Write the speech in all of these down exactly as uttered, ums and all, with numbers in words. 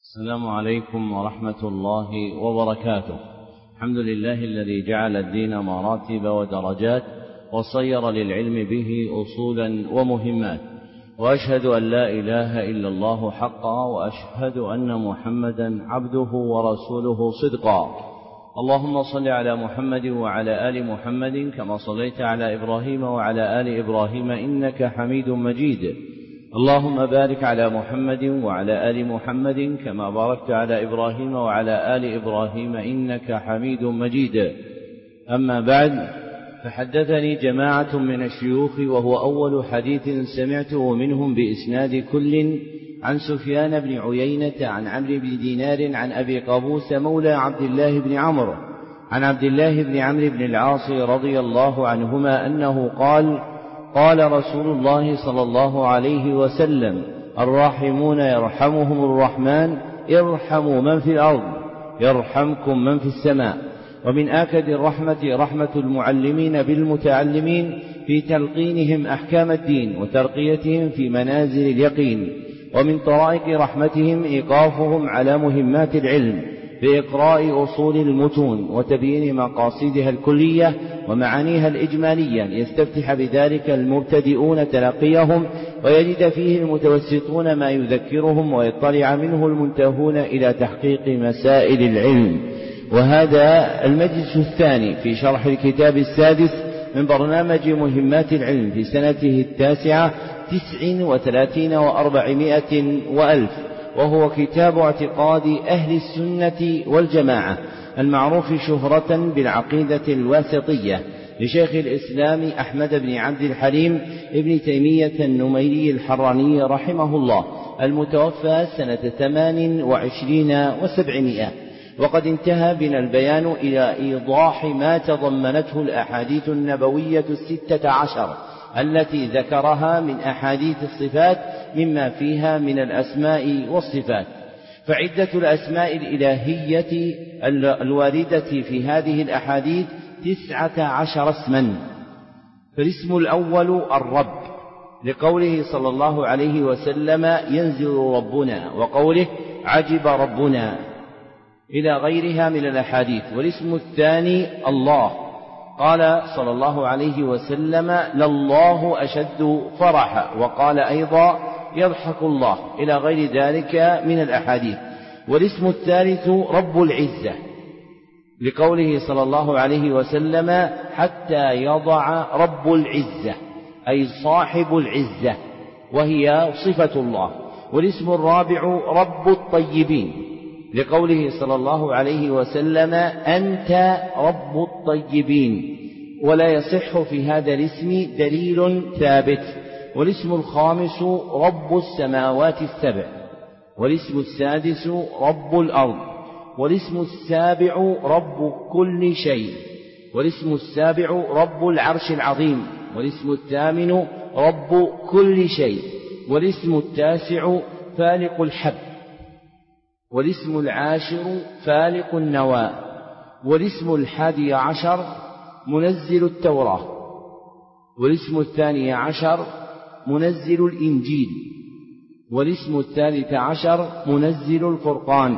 السلام عليكم ورحمة الله وبركاته. الحمد لله الذي جعل الدين مراتب ودرجات وصير للعلم به أصولا ومهمات، وأشهد أن لا إله إلا الله حقا، وأشهد أن محمدا عبده ورسوله صدقا. اللهم صل على محمد وعلى آل محمد كما صليت على إبراهيم وعلى آل إبراهيم إنك حميد مجيد. اللهم بارك على محمد وعلى آل محمد كما باركت على إبراهيم وعلى آل إبراهيم إنك حميد مجيد. أما بعد، فحدثني جماعة من الشيوخ، وهو أول حديث سمعته منهم بإسناد كل عن سفيان بن عيينة عن عمرو بن دينار عن أبي قابوس مولى عبد الله بن عمرو عن عبد الله بن عمرو بن العاص رضي الله عنهما أنه قال: قال رسول الله صلى الله عليه وسلم: الراحمون يرحمهم الرحمن، ارحموا من في الأرض يرحمكم من في السماء. ومن آكد الرحمة رحمة المعلمين بالمتعلمين في تلقينهم أحكام الدين وترقيتهم في منازل اليقين. ومن طرائق رحمتهم إيقافهم على مهمات العلم بإقراء أصول المتون وتبيين مقاصدها الكلية ومعانيها الإجمالية، ليستفتح بذلك المبتدئون تلقيهم، ويجد فيه المتوسطون ما يذكرهم، ويطلع منه المنتهون إلى تحقيق مسائل العلم. وهذا المجلس الثاني في شرح الكتاب السادس من برنامج مهمات العلم في سنته التاسعة تسع وثلاثين وأربعمائة وألف، وهو كتاب اعتقاد أهل السنة والجماعة المعروف شهرة بالعقيدة الواسطية لشيخ الإسلام أحمد بن عبد الحليم ابن تيمية النميري الحراني رحمه الله، المتوفى سنة ثمان وعشرين وسبعمائة. وقد انتهى بنا البيان إلى إيضاح ما تضمنته الأحاديث النبوية الستة عشر التي ذكرها من أحاديث الصفات، مما فيها من الأسماء والصفات. فعدة الأسماء الإلهية الواردة في هذه الأحاديث تسعة عشر اسما. فالاسم الأول الرب، لقوله صلى الله عليه وسلم: ينزل ربنا، وقوله: عجب ربنا، إلى غيرها من الأحاديث. والاسم الثاني الله، قال صلى الله عليه وسلم: لله أشد فرحا، وقال أيضا: يضحك الله، إلى غير ذلك من الأحاديث. والاسم الثالث رب العزة، لقوله صلى الله عليه وسلم: حتى يضع رب العزة، أي صاحب العزة، وهي صفة الله. والاسم الرابع رب الطيبين، لقوله صلى الله عليه وسلم: أنت رب الطيبين، ولا يصح في هذا الاسم دليل ثابت. والاسم الخامس رب السماوات السبع. والاسم السادس رب الأرض. والاسم السابع رب كل شيء. والاسم السابع رب العرش العظيم. والاسم الثامن رب كل شيء. والاسم التاسع فالق الحب. والاسم العاشر فالق النوى. والاسم الحادي عشر منزل التوراة. والاسم الثاني عشر منزل الإنجيل. والاسم الثالث عشر منزل الفرقان،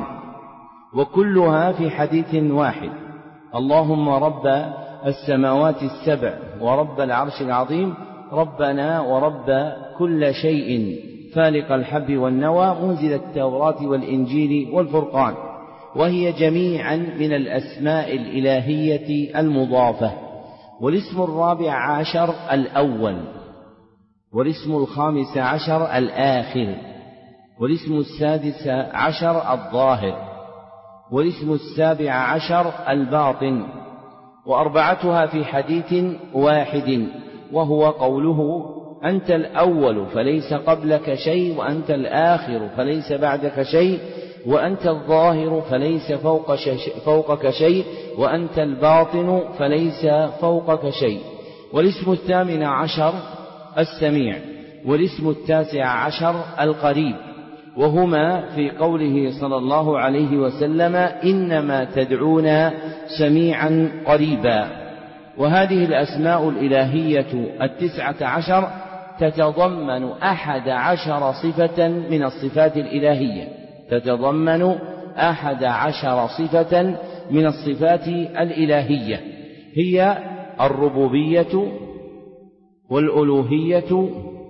وكلها في حديث واحد: اللهم رب السماوات السبع ورب العرش العظيم، ربنا ورب كل شيء، فالق الحب والنوى، منزل التوراة والإنجيل والفرقان. وهي جميعا من الأسماء الإلهية المضافة. والاسم الرابع عشر الأول. والاسم الخامس عشر الآخر. والاسم السادس عشر الظاهر. والاسم السابع عشر الباطن. وأربعتها في حديث واحد، وهو قوله: أنت الأول فليس قبلك شيء، وأنت الآخر فليس بعدك شيء، وأنت الظاهر فليس فوق فوقك شيء، وأنت الباطن فليس فوقك شيء. والاسم الثامن عشر السميع. والاسم التاسع عشر القريب، وهما في قوله صلى الله عليه وسلم: إنما تدعون سميعا قريبا. وهذه الأسماء الإلهية التسعة عشر تتضمن أحد عشر صفة من الصفات الإلهية، تتضمن أحد عشر صفة من الصفات الإلهية، هي الربوبية والألوهية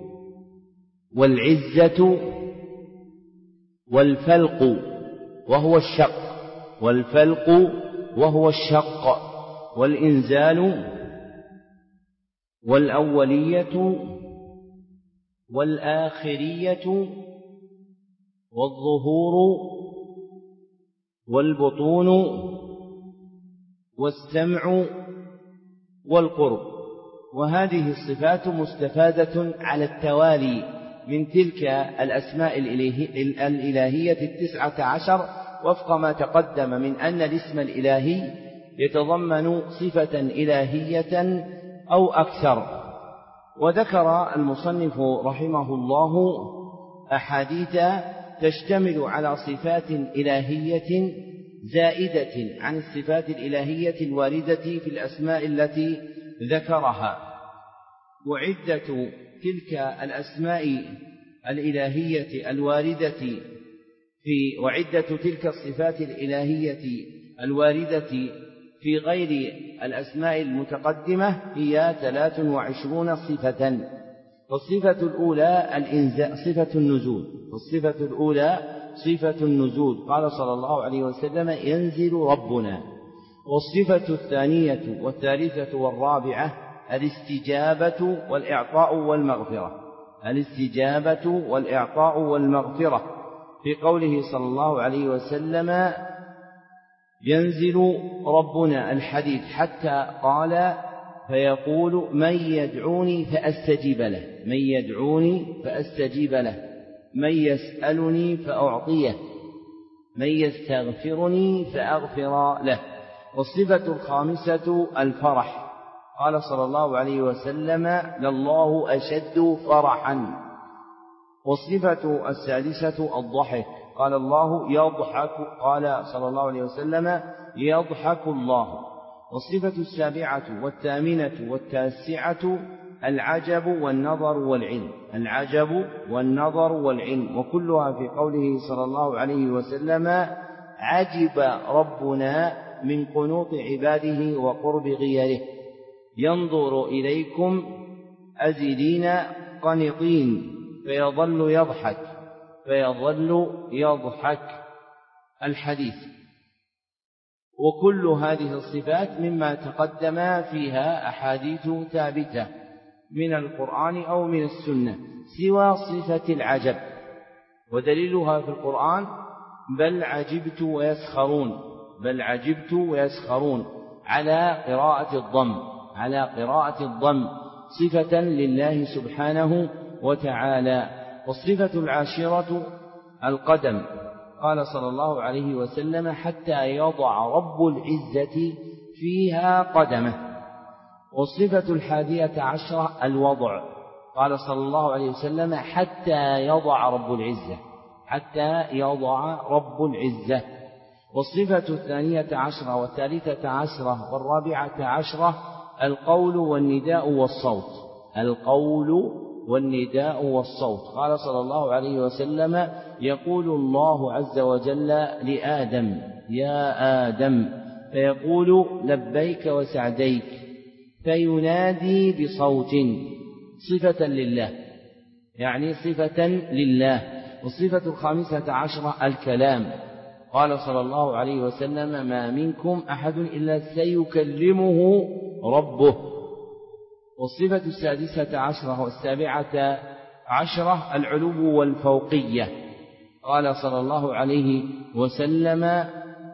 والعزة والفلق وهو الشق والفلق وهو الشق والإنزال والأولية والآخرية والظهور والبطون والسمع والقرب. وهذه الصفات مستفادة على التوالي من تلك الأسماء الإلهية التسعة عشر، وفق ما تقدم من أن الاسم الإلهي يتضمن صفة إلهية أو أكثر. وذكر المصنف رحمه الله أحاديث تشتمل على صفات إلهية زائدة عن الصفات الإلهية الواردة في الأسماء التي ذكرها. وعدة تلك الأسماء الإلهية الواردة في وعدة تلك الصفات الإلهية الواردة في غير الأسماء المتقدمة هي ثلاث وعشرون صفة. والصفة الأولى الإنزال صفة النزول والصفة الأولى صفة النزول، قال صلى الله عليه وسلم: ينزل ربنا. والصفة الثانية والثالثة والرابعة الاستجابة والإعطاء والمغفرة الاستجابة والإعطاء والمغفرة في قوله صلى الله عليه وسلم: ينزل ربنا الحديث حتى قال فيقول: من يدعوني فأستجيب له من يدعوني فأستجيب له من يسألني فأعطيه من يستغفرني فأغفر له. والصفة الخامسة الفرح، قال صلى الله عليه وسلم: لله أشد فرحا. والصفة السادسة الضحك، قال الله يضحك قال صلى الله عليه وسلم: يضحك الله. والصفة السابعة والثامنة والتاسعة العجب والنظر والعلم العجب والنظر والعلم وكلها في قوله صلى الله عليه وسلم: عجب ربنا من قنوط عباده وقرب غيره، ينظر إليكم أزلين قنطين فيظل يضحك فيظل يضحك الحديث. وكل هذه الصفات مما تقدم فيها أحاديث ثابتة من القرآن أو من السنة، سوى صفة العجب، ودليلها في القرآن: بل عجبت ويسخرون بل عجبت ويسخرون على قراءة الضم على قراءة الضم صفة لله سبحانه وتعالى. والصفة العاشرة القدم، قال صلى الله عليه وسلم: حتى يضع رب العزة فيها قدمه. والصفة الحادية عشرة الوضع، قال صلى الله عليه وسلم: حتى يضع رب العزة حتى يضع رب العزة. والصفة الثانية عشرة والثالثة عشرة والرابعة عشرة القول والنداء والصوت القول والنداء والصوت، قال صلى الله عليه وسلم: يقول الله عز وجل لآدم: يا آدم، فيقول: لبيك وسعديك، فينادي بصوت، صفة لله يعني صفة لله. والصفة الخامسة عشرة الكلام، قال صلى الله عليه وسلم: ما منكم أحد إلا سيكلمه ربه. والصفة السادسة عشرة والسابعة عشرة العلو والفوقية، قال صلى الله عليه وسلم: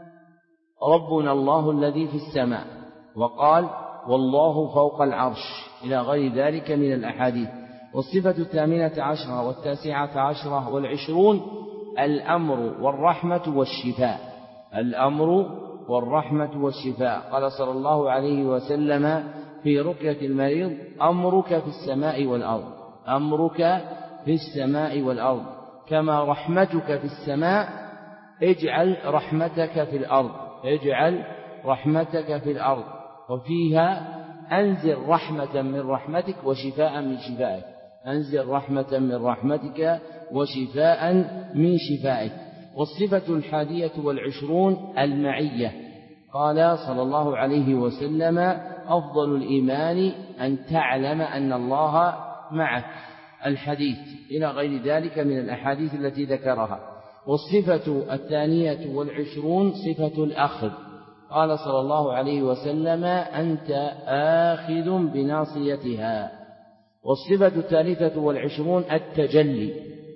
ربنا الله الذي في السماء، وقال: والله فوق العرش، إلى غير ذلك من الأحاديث. والصفة الثامنة عشرة والتاسعة عشرة والعشرون الأمر والرحمة والشفاء الأمر والرحمة والشفاء، قال صلى الله عليه وسلم في رقية المريض: أمرك في السماء والأرض أمرك في السماء والأرض كما رحمتك في السماء، اجعل رحمتك في الأرض اجعل رحمتك في الأرض. وفيها: أنزل رحمة من رحمتك وشفاء من شفائك أنزل رحمة من رحمتك وشفاء من شفائك. والصفة الحادية والعشرون المعية. قال صلى الله عليه وسلم: أفضل الإيمان أن تعلم أن الله معك، الحديث إلى غير ذلك من الأحاديث التي ذكرها. والصفة الثانية والعشرون صفة الأخذ. قال صلى الله عليه وسلم: أنت آخذ بناصيتها. والصفة الثالثة والعشرون التجلي.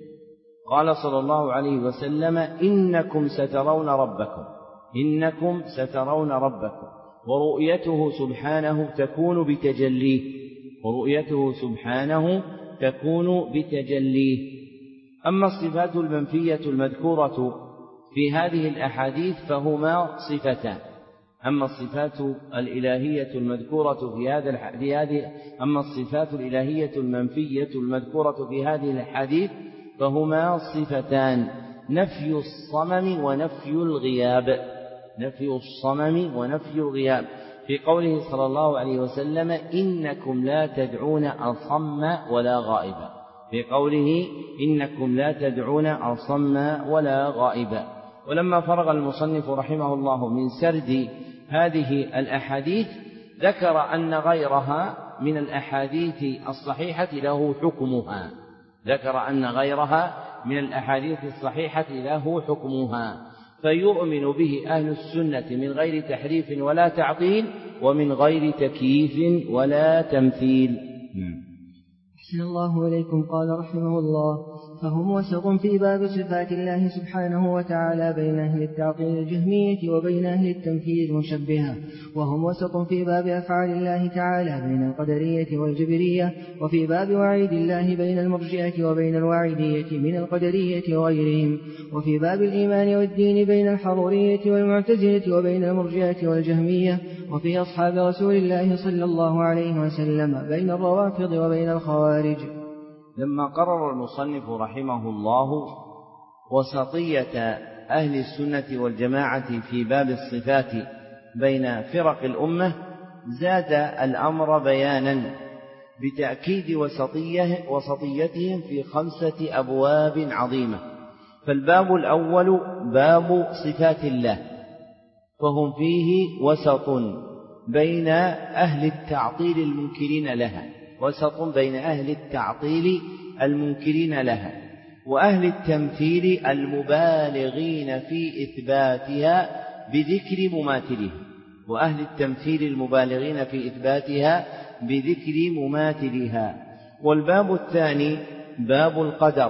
قال صلى الله عليه وسلم: إنكم سترون ربكم إنكم سترون ربكم ورؤيته سبحانه تكون بتجليه ورؤيته سبحانه تكون بتجليه. أما الصفات المنفية المذكورة في هذه الأحاديث فهما صفتان. أما الصفات الإلهية المذكورة في هذا الحديث أما الصفات الإلهية المنفية المذكورة في هذه الأحاديث فهما صفتان: نفي الصمم ونفي الغياب نفي الصمم ونفي الغياب في قوله صلى الله عليه وسلم: إنكم لا تدعون أصم ولا غائبا في قوله إنكم لا تدعون أصم ولا غائبا. ولما فرغ المصنف رحمه الله من سرد هذه الأحاديث ذكر أن غيرها من الأحاديث الصحيحة له حكمها ذكر أن غيرها من الأحاديث الصحيحة له حكمها فيؤمن به أهل السنة من غير تحريف ولا تعطيل ومن غير تكييف ولا تمثيل. أحسن الله إليكم. قال رحمه الله: فهم وسط في باب صفات الله سبحانه وتعالى بين أهل التعطيل الجهمية وبين أهل التمثيل المشبهة، وهم وسط في باب أفعال الله تعالى بين القدرية والجبرية، وفي باب وعيد الله بين المرجئة وبين الواعدية من القدرية وغيرهم، وفي باب الإيمان والدين بين الحرورية والمعتزلة وبين المرجئة والجهمية، وفي أصحاب رسول الله صلى الله عليه وسلم بين الروافض وبين الخوارج. لما قرر المصنف رحمه الله وسطية أهل السنة والجماعة في باب الصفات بين فرق الأمة زاد الأمر بيانا بتأكيد وسطية وسطيتهم في خمسة أبواب عظيمة. فالباب الأول باب صفات الله، فهم فيه وسط بين أهل التعطيل المنكرين لها وسط بين أهل التعطيل المنكرين لها وأهل التمثيل المبالغين في إثباتها بذكر مماثلها وأهل التمثيل المبالغين في إثباتها بذكر مماثلها. والباب الثاني باب القدر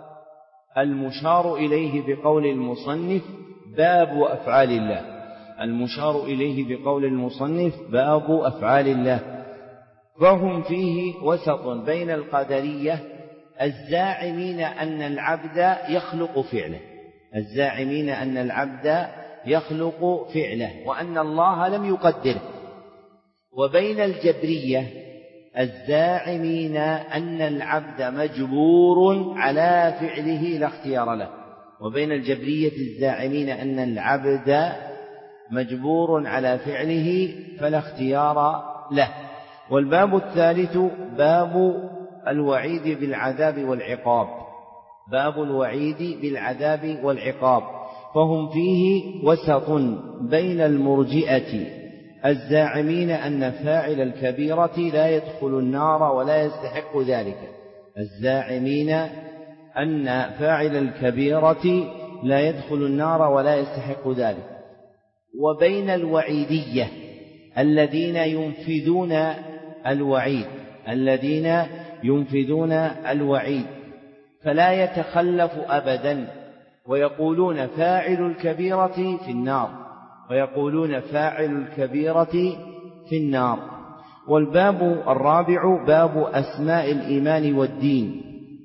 المشار إليه بقول المصنف باب أفعال الله المشار إليه بقول المصنف باب أفعال الله فهم فيه وسط بين القدرية الزاعمين أن العبد يخلق فعله الزاعمين أن العبد يخلق فعله وأن الله لم يقدره، وبين الجبرية الزاعمين أن العبد مجبور على فعله لا اختيار له وبين الجبرية الزاعمين أن العبد مجبور على فعله فلا اختيار له. والباب الثالث باب الوعيد بالعذاب والعقاب باب الوعيد بالعذاب والعقاب فهم فيه وسط بين المرجئة الزاعمين أن فاعل الكبيرة لا يدخل النار ولا يستحق ذلك الزاعمين أن فاعل الكبيرة لا يدخل النار ولا يستحق ذلك وبين الوعيدية الذين ينفذون الوعيد الذين ينفذون الوعيد فلا يتخلف أبدا ويقولون فاعل الكبيرة في النار ويقولون فاعل الكبيرة في النار. والباب الرابع باب أسماء الإيمان والدين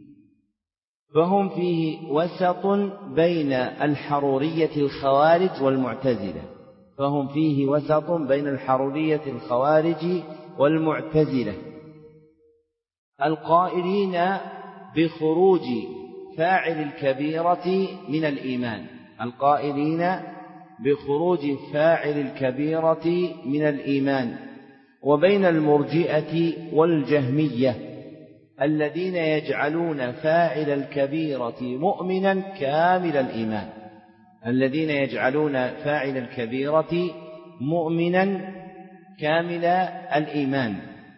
فهم فيه وسط بين الحرورية الخوارج والمعتزلة فهم فيه وسط بين الحرورية الخوارج والمعتزلة القائلين بخروج فاعل الكبيرة من الإيمان القائلين بخروج فاعل الكبيرة من الإيمان وبين المرجئة والجهمية الذين يجعلون فاعل الكبيرة مؤمنا كامل الإيمان الذين يجعلون فاعل الكبيرة مؤمنا كامل الإيمان.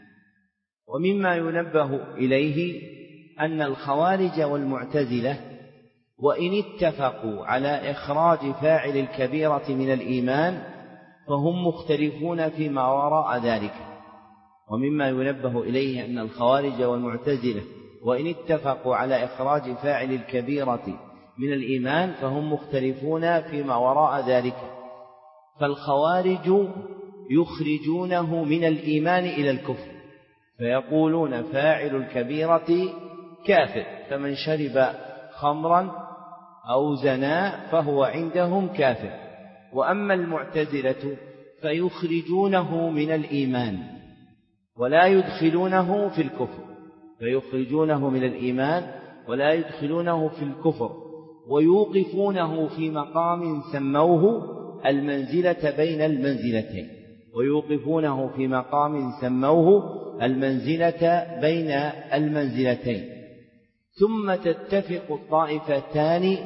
ومما ينبه إليه أن الخوارج والمعتزلة وإن اتفقوا على إخراج فاعل الكبيرة من الإيمان فهم مختلفون فيما وراء ذلك. ومما ينبه إليه أن الخوارج والمعتزلة وإن اتفقوا على إخراج فاعل الكبيرة من الإيمان فهم مختلفون فيما وراء ذلك. فالخوارج يخرجونه من الإيمان إلى الكفر، فيقولون فاعل الكبيرة كافر، فمن شرب خمرا أو زنا فهو عندهم كافر. وأما المعتزلة فيخرجونه من الإيمان ولا يدخلونه في الكفر، فيخرجونه من الإيمان ولا يدخلونه في الكفر، ويوقفونه في مقام سموه المنزلة بين المنزلتين، ويوقفونه في مقام سموه المنزلة بين المنزلتين. ثم تتفق الطائفتان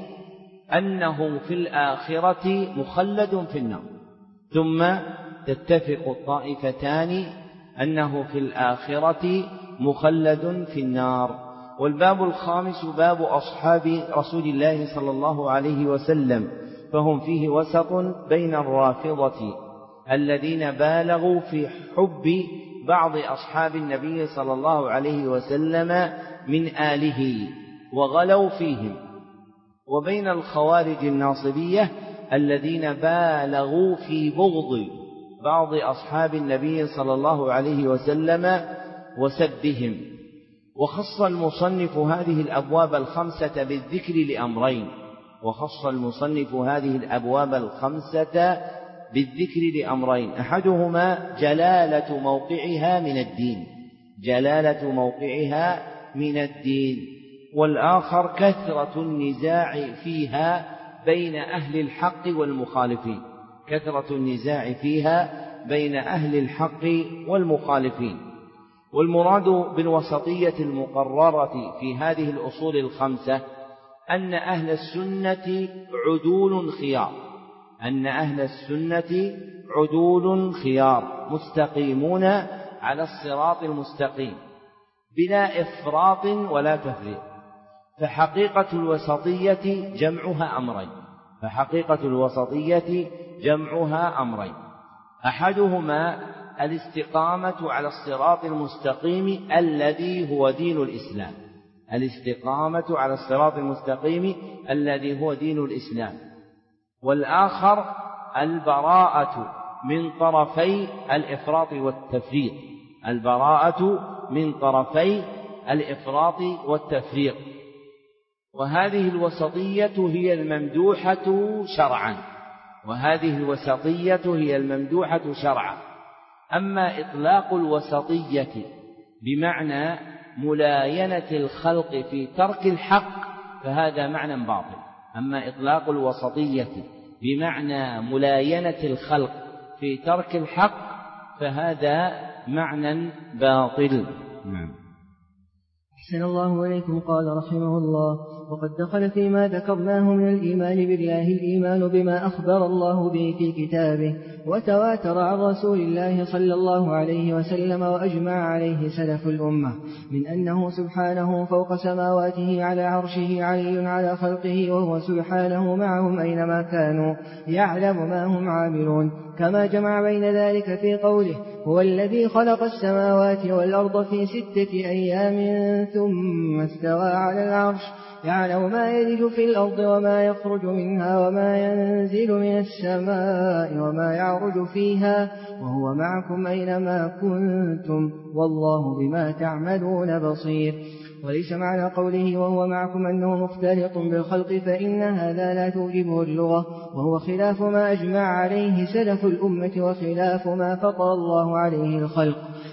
أنه في الآخرة مخلد في النار، ثم تتفق الطائفتان أنه في الآخرة مخلد في النار. والباب الخامس باب أصحاب رسول الله صلى الله عليه وسلم، فهم فيه وسط بين الرافضة الذين بالغوا في حب بعض أصحاب النبي صلى الله عليه وسلم من آله وغلوا فيهم، وبين الخوارج الناصبية الذين بالغوا في بغض بعض أصحاب النبي صلى الله عليه وسلم وسبهم. وخص المصنف هذه الأبواب الخمسة بالذكر لأمرين، وخص المصنف هذه الأبواب الخمسة بالذكر لأمرين: أحدهما جلالة موقعها من الدين، جلالة موقعها من الدين، والآخر كثرة النزاع فيها بين أهل الحق والمخالفين، كثرة النزاع فيها بين أهل الحق والمخالفين. والمراد بالوسطية المقررة في هذه الأصول الخمسة أن أهل السنة عدول خيار، أن أهل السنة عدول خيار مستقيمون على الصراط المستقيم بلا إفراط ولا تفريط. فحقيقة الوسطية جمعها أمرين، فحقيقة الوسطية جمعها أمرين: أحدهما الاستقامة على الصراط المستقيم الذي هو دين الإسلام، الاستقامة على الصراط المستقيم الذي هو دين الإسلام. والآخر البراءة من طرفي الإفراط والتفريط، البراءة من طرفي الإفراط والتفريط. وهذه الوسطية هي الممدوحة شرعا، وهذه الوسطية هي الممدوحة شرعا. أما إطلاق الوسطية بمعنى ملاينة الخلق في ترك الحق فهذا معنى باطل. أما إطلاق الوسطية بمعنى ملاينة الخلق في ترك الحق فهذا معنى باطل. نعم. أحسن الله إليكم. قال رحمه الله: وقد دخل فيما ذكرناه من الإيمان بالله الإيمان بما أخبر الله به في كتابه وتواتر عن رسول الله صلى الله عليه وسلم وأجمع عليه سلف الأمة من أنه سبحانه فوق سماواته على عرشه علي على خلقه، وهو سبحانه معهم أينما كانوا يعلم ما هم عاملون، كما جمع بين ذلك في قوله: هو الذي خلق السماوات والأرض في ستة أيام ثم استوى على العرش يعلم ما يلج في الأرض وما يخرج منها وما ينزل من السماء وما يعرج فيها وهو معكم أينما كنتم والله بما تعملون بصير. وليس معنى قوله وهو معكم أنه مختلط بالخلق، فإن هذا لا توجبه اللغة، وهو خلاف ما أجمع عليه سلف الأمة وخلاف ما فطر الله عليه الخلق.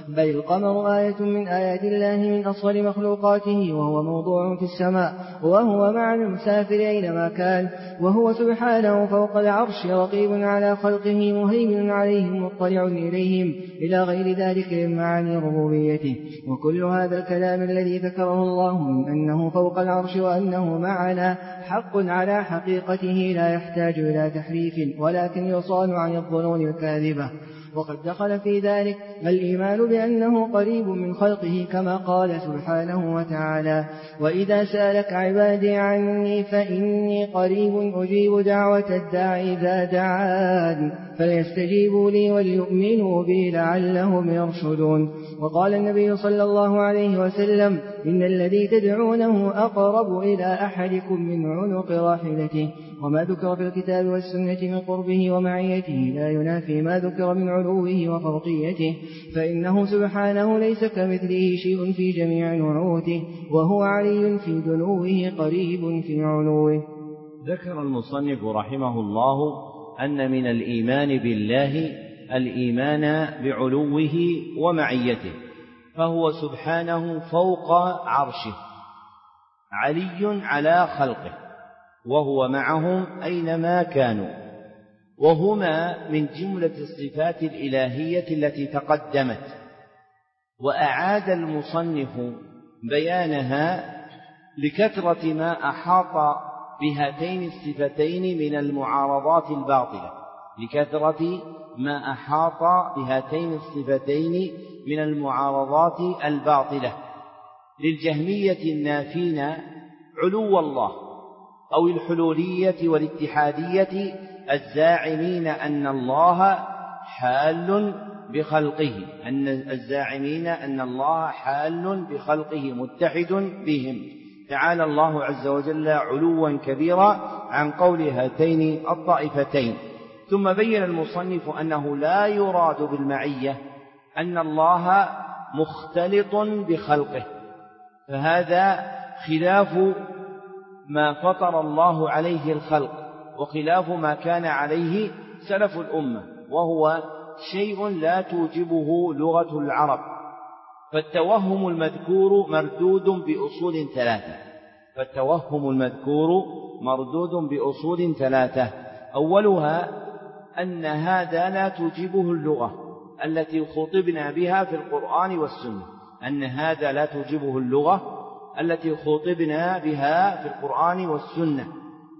بل القمر آية من آيات الله من أصغر مخلوقاته، وهو موضوع في السماء، وهو مع المسافر أينما كان، وهو سبحانه فوق العرش رقيب على خلقه مهيمن عليهم مطلع إليهم، إلى غير ذلك من معاني ربوبيته. وكل هذا الكلام الذي ذكره الله من أنه فوق العرش وأنه معنا حق على حقيقته، لا يحتاج إلى تحريف، ولكن يصان عن الظنون الكاذبة. وقد دخل في ذلك الإيمان بأنه قريب من خلقه، كما قال سبحانه وتعالى: وإذا سألك عبادي عني فإني قريب أجيب دعوة الداعي إذا دعان فليستجيبوا لي وليؤمنوا بي لعلهم يرشدون. وقال النبي صلى الله عليه وسلم: إن الذي تدعونه أقرب إلى أحدكم من عنق راحلته. وما ذكر في الكتاب والسنة من قربه ومعيته لا ينافي ما ذكر من علوه وفوقيته، فإنه سبحانه ليس كمثله شيء في جميع نعوته، وهو علي في دنوه قريب في علوه. ذكر المصنف رحمه الله أن من الإيمان بالله الإيمان بعلوه ومعيته، فهو سبحانه فوق عرشه علي على خلقه، وهو معهم أينما كانوا، وهما من جملة الصفات الإلهية التي تقدمت. وأعاد المصنف بيانها لكثرة ما أحاط بهاتين الصفتين من المعارضات الباطلة لكثرة ما أحاط بهاتين الصفتين من المعارضات الباطلة للجهمية النافين علو الله، أو الحلولية والاتحادية الزاعمين أن الله حال بخلقه أن الزاعمين أن الله حال بخلقه متحد بهم، تعالى الله عز وجل علوا كبيرا عن قول هاتين الطائفتين. ثم بين المصنف أنه لا يراد بالمعية أن الله مختلط بخلقه، فهذا خلاف ما فطر الله عليه الخلق، وخلاف ما كان عليه سلف الأمة، وهو شيء لا توجبه لغة العرب. فالتوهم المذكور مردود بأصول ثلاثة فالتوهم المذكور مردود بأصول ثلاثة أولها أن هذا لا توجبه اللغة التي خطبنا بها في القرآن والسنة أن هذا لا توجبه اللغة التي خطبنا بها في القرآن والسنة.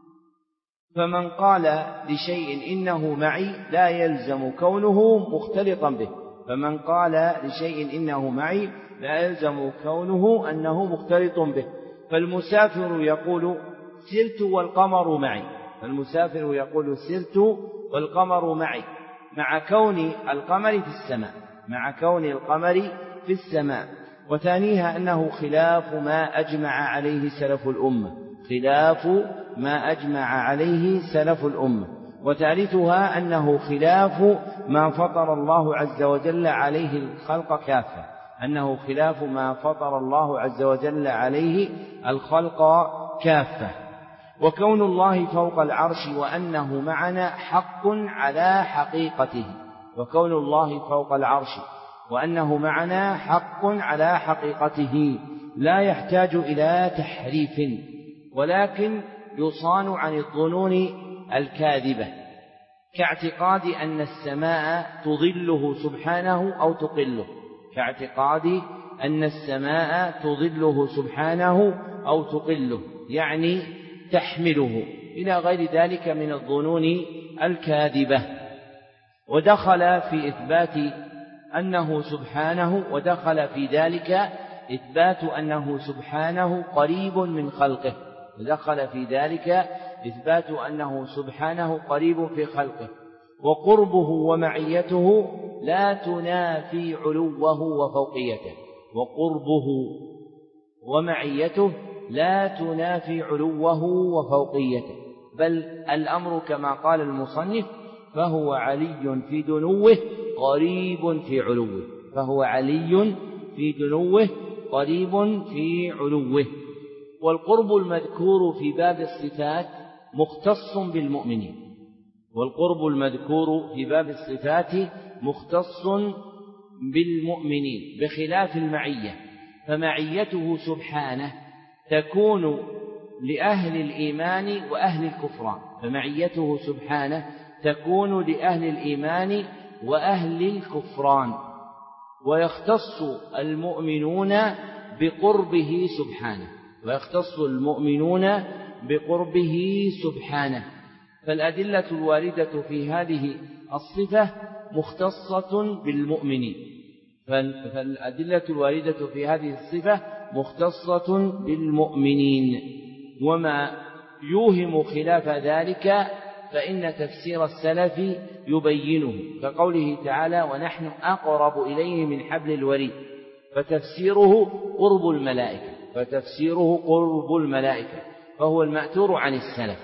فمن قال لشيء إنه معي لا يلزم كونه مختلطا به فمن قال لشيء إنه معي لا يلزم كونه أنه مختلط به. فالمسافر يقول سرت والقمر معي فالمسافر يقول سرت والقمر معي مع كون القمر في السماء مع كون القمر في السماء. وثانيها أنه خلاف ما أجمع عليه سلف الأمة خلاف ما أجمع عليه سلف الأمة. وثالثها أنه خلاف ما فطر الله عز وجل عليه الخلق كافة أنه خلاف ما فطر الله عز وجل عليه الخلق كافة. وكون الله فوق العرش وأنه معنا حق على حقيقته وكون الله فوق العرش وأنه معنا حق على حقيقته لا يحتاج إلى تحريف، ولكن يصان عن الظنون الكاذبة كاعتقاد أن السماء تظله سبحانه أو تقله كاعتقاد أن السماء تظله سبحانه أو تقله يعني تحمله إلى غير ذلك من الظنون الكاذبة. ودخل في إثبات أنه سبحانه ودخل في ذلك إثبات أنه سبحانه قريب من خلقه ودخل في ذلك إثبات أنه سبحانه قريب في خلقه. وقربه ومعيته لا تنافي علوه وفوقيته وقربه ومعيته لا تنافي علوه وفوقيته، بل الأمر كما قال المصنف فهو علي في دنوه قريب في علوه فهو علي في دنوه قريب في علوه. والقرب المذكور في باب الصفات مختص بالمؤمنين والقرب المذكور في باب الصفات مختص بالمؤمنين بخلاف المعية، فمعيته سبحانه تكون لأهل الإيمان وأهل الكفران، فمعيته سبحانه تكون لأهل الإيمان وأهل الكفران، ويختص المؤمنون بقربه سبحانه ويختص المؤمنون بقربه سبحانه. فالأدلة الواردة في هذه الصفة مختصة بالمؤمنين فالأدلة الواردة في هذه الصفة مختصة بالمؤمنين، وما يوهم خلاف ذلك فإن تفسير السلف يبينه، كقوله تعالى ونحن أقرب إليه من حبل الوريد، فتفسيره قرب الملائكة فتفسيره قرب الملائكة فهو المأثور عن السلف.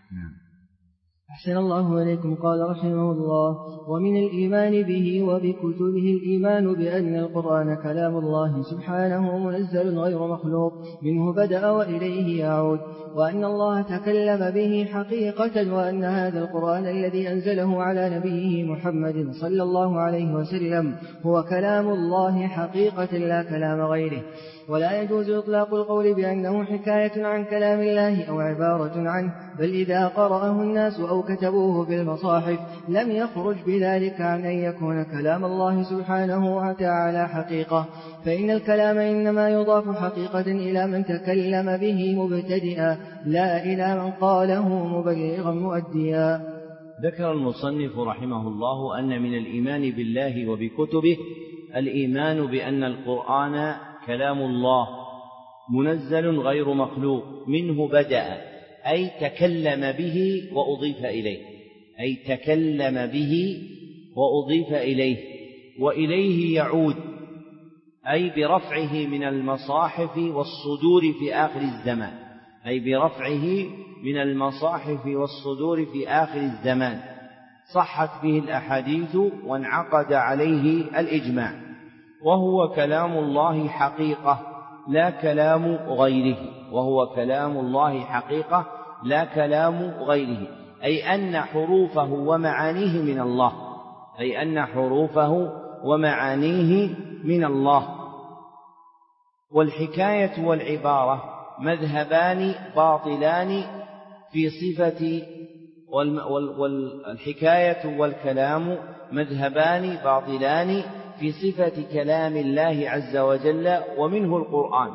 أحسن الله إليكم. قال رحمه الله: ومن الإيمان به وبكتبه الإيمان بأن القرآن كلام الله سبحانه منزل غير مخلوق، منه بدأ وإليه يعود، وأن الله تكلم به حقيقة، وأن هذا القرآن الذي أنزله على نبيه محمد صلى الله عليه وسلم هو كلام الله حقيقة لا كلام غيره. ولا يجوز إطلاق القول بأنه حكاية عن كلام الله أو عبارة عنه، بل إذا قرأه الناس أو كتبوه في المصاحف لم يخرج بذلك عن أن يكون كلام الله سبحانه وتعالى حقيقة، فإن الكلام إنما يضاف حقيقة إلى من تكلم به مبتدئا، لا إلى من قاله مبلغا مؤديا. ذكر المصنف رحمه الله أن من الإيمان بالله وبكتبه الإيمان بأن القرآن كلام الله منزل غير مخلوق، منه بدأ أي تكلم به وأضيف إليه أي تكلم به وأضيف إليه وإليه يعود، أي برفعه من المصاحف والصدور في آخر الزمان أي برفعه من المصاحف والصدور في آخر الزمان صحت به الأحاديث وانعقد عليه الإجماع، وهو كلام الله حقيقة لا كلام غيره وهو كلام الله حقيقة لا كلام غيره أي أن حروفه ومعانيه من الله أي أن حروفه ومعانيه من الله. والحكاية والعبارة مذهبان باطلان في صفة والحكاية والكلام مذهبان باطلان في صفة كلام الله عز وجل ومنه القرآن،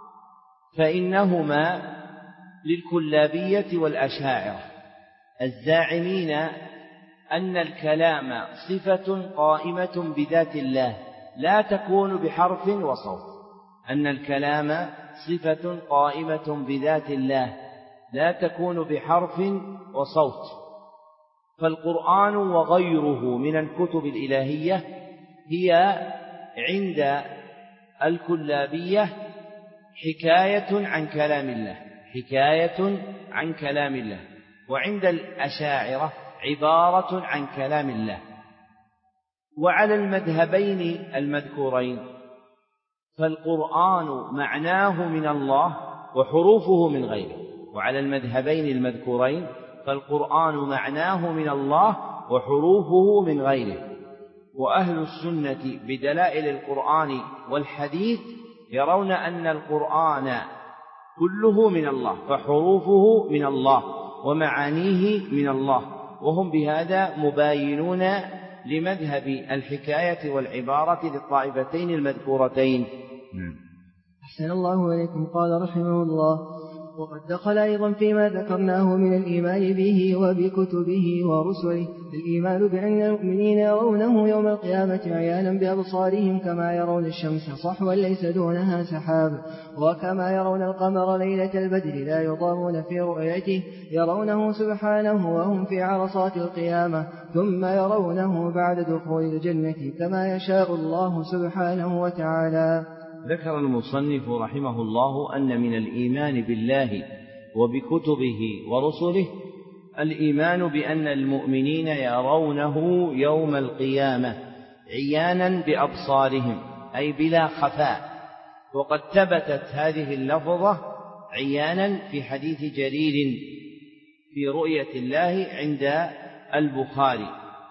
فإنهما للكلابية والأشاعرة الزاعمين أن الكلام صفة قائمة بذات الله لا تكون بحرف وصوت أن الكلام صفة قائمة بذات الله لا تكون بحرف وصوت. فالقرآن وغيره من الكتب الإلهية هي عند الكلابية حكاية عن كلام الله حكاية عن كلام الله وعند الأشاعرة عبارة عن كلام الله. وعلى المذهبين المذكورين فالقرآن معناه من الله وحروفه من غيره وعلى المذهبين المذكورين فالقرآن معناه من الله وحروفه من غيره. وأهل السنة بدلائل القرآن والحديث يرون أن القرآن كله من الله فحروفه من الله ومعانيه من الله، وهم بهذا مباينون لمذهب الحكاية والعبارة للطائفتين المذكورتين. أحسن الله إليكم. قال رحمه الله: وقد دخل أيضا فيما ذكرناه من الإيمان به وبكتبه ورسله الإيمان بأن المؤمنين يرونه يوم القيامة عيانا بأبصارهم كما يرون الشمس صحوا ليس دونها سحاب، وكما يرون القمر ليلة البدر لا يضامون في رؤيته يرونه سبحانه وهم في عرصات القيامة، ثم يرونه بعد دخول الجنة كما يشاء الله سبحانه وتعالى. ذكر المصنف رحمه الله أن من الإيمان بالله وبكتبه ورسله الإيمان بأن المؤمنين يرونه يوم القيامة عيانا بأبصارهم أي بلا خفاء. وقد ثبتت هذه اللفظة عيانا في حديث جرير في رؤية الله عند البخاري،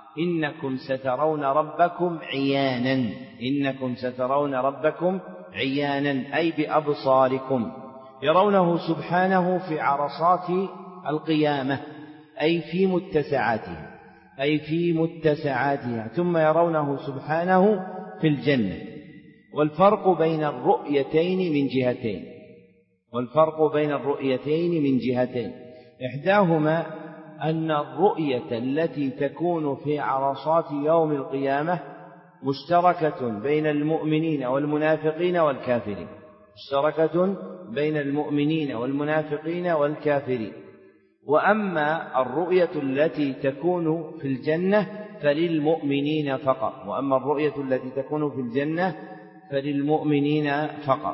إنكم سترون ربكم عيانا إنكم سترون ربكم عيانا أي بأبصاركم، يرونه سبحانه في عرصات القيامة أي في متسعاتها أي في متسعاتها ثم يرونه سبحانه في الجنة. والفرق بين الرؤيتين من جهتين والفرق بين الرؤيتين من جهتين إحداهما أن الرؤية التي تكون في عرصات يوم القيامة مشتركة بين المؤمنين والمنافقين والكافرين مشتركة بين المؤمنين والمنافقين والكافرين وأما الرؤية التي تكون في الجنة فللمؤمنين فقط وأما الرؤية التي تكون في الجنة فللمؤمنين فقط.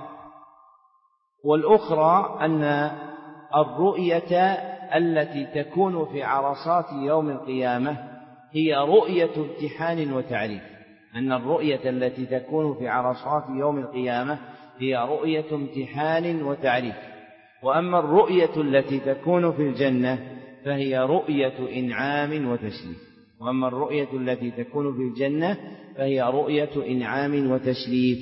والأخرى أن الرؤية التي تكون في عرصات يوم القيامة هي رؤية امتحان وتعريف أن الرؤية التي تكون في عرصات يوم القيامة هي رؤية امتحان وتعريف، وأما الرؤية التي تكون في الجنة فهي رؤية إنعام وتشريف وأما الرؤية التي تكون في الجنة فهي رؤية إنعام وتشريف.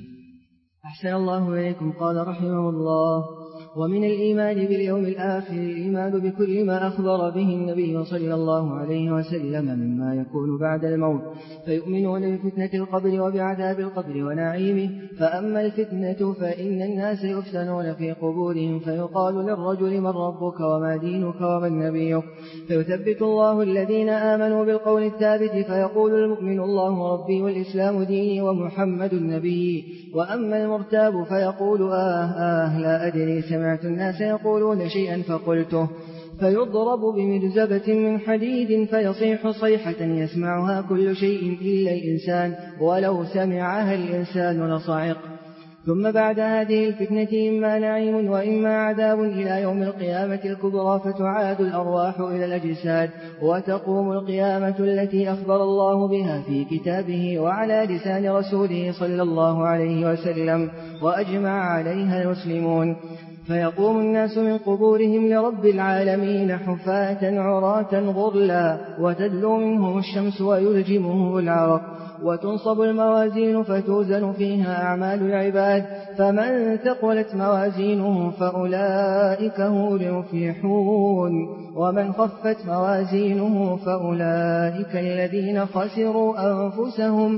أحسن الله إليكم. قال رحمه الله: ومن الإيمان باليوم الآخر الإيمان بكل ما أخبر به النبي صلى الله عليه وسلم مما يكون بعد الموت، فيؤمنون بفتنة القبر وبعذاب القبر ونعيمه. فأما الفتنة فإن الناس يفتنون في قبورهم فيقال للرجل: من ربك وما دينك ومن نبيك؟ فيثبت الله الذين آمنوا بالقول الثابت فيقول المؤمن: الله ربي والإسلام ديني ومحمد نبي. وأما المرتاب فيقول: آه آه لا أدري، سمعت الناس يقولون شيئا فقلته، فيضرب بمرزبة من حديد فيصيح صيحة يسمعها كل شيء إلا الإنسان، ولو سمعها الإنسان لصعق. ثم بعد هذه الفتنة إما نعيم وإما عذاب إلى يوم القيامة الكبرى، فتعاد الأرواح إلى الأجساد وتقوم القيامة التي أخبر الله بها في كتابه وعلى لسان رسوله صلى الله عليه وسلم وأجمع عليها المسلمون. فيقوم الناس من قبورهم لرب العالمين حفاة عراة غرلا، وتدلو منهم الشمس ويلجمهم العرق، وتنصب الموازين فتوزن فيها أعمال العباد، فمن ثقلت موازينه فأولئك هم المفلحون، ومن خفت موازينه فأولئك الذين خسروا أنفسهم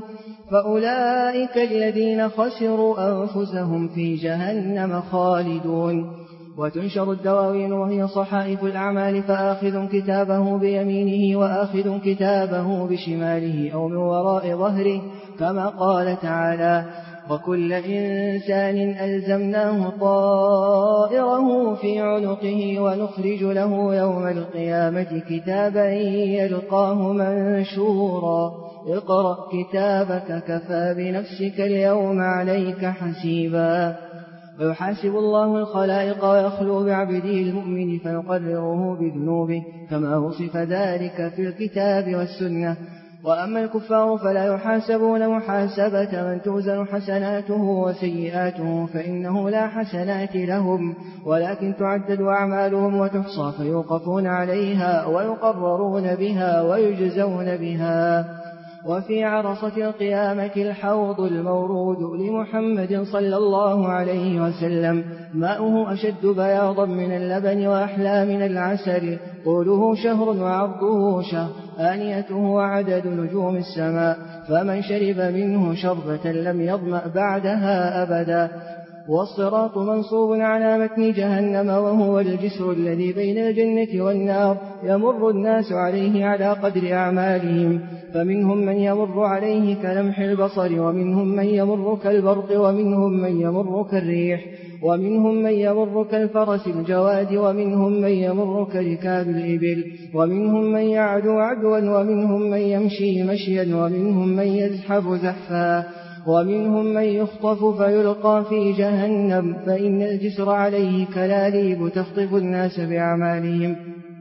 فأولئك الذين خسروا أنفسهم في جهنم خالدون. وتنشر الدواوين وهي صحائف الأعمال، فآخذ كتابه بيمينه وآخذ كتابه بشماله أو من وراء ظهره، كما قال تعالى: وكل إنسان ألزمناه طائره في عنقه ونخرج له يوم القيامة كتابا يلقاه منشورا. اقرأ كتابك كفى بنفسك اليوم عليك حسيبا. ويحاسب الله الخلائق ويخلو بعبده المؤمن فيقرره بذنوبه كما وصف ذلك في الكتاب والسنة. وأما الكفار فلا يحاسبون محاسبة من توزن حسناته وسيئاته، فإنه لا حسنات لهم ولكن تعدد أعمالهم وتحصى فيوقفون عليها ويقررون بها ويجزون بها. وفي عرصة القيامة الحوض المورود لمحمد صلى الله عليه وسلم، ماؤه أشد بياضا من اللبن وأحلى من العسل، طوله شهر وعرضه شهر، آنيته عدد نجوم السماء، فمن شرب منه شربة لم يظمأ بعدها أبدا. والصراط منصوب على متن جهنم وهو الجسر الذي بين الجنة والنار، يمر الناس عليه على قدر أعمالهم، فمنهم من يمر عليه كلمح البصر، ومنهم من يمر كالبرق، ومنهم من يمر كالريح، ومنهم من يمر كالفرس الجواد، ومنهم من يمر كركاب الإبل، ومنهم من يعدو عدوا، ومنهم من يمشي مشيا، ومنهم من يزحف زحفا، ومنهم من يخطف فيلقى في جهنم، فإن الجسر عليه كلاليب تخطف الناس بأعمالهم.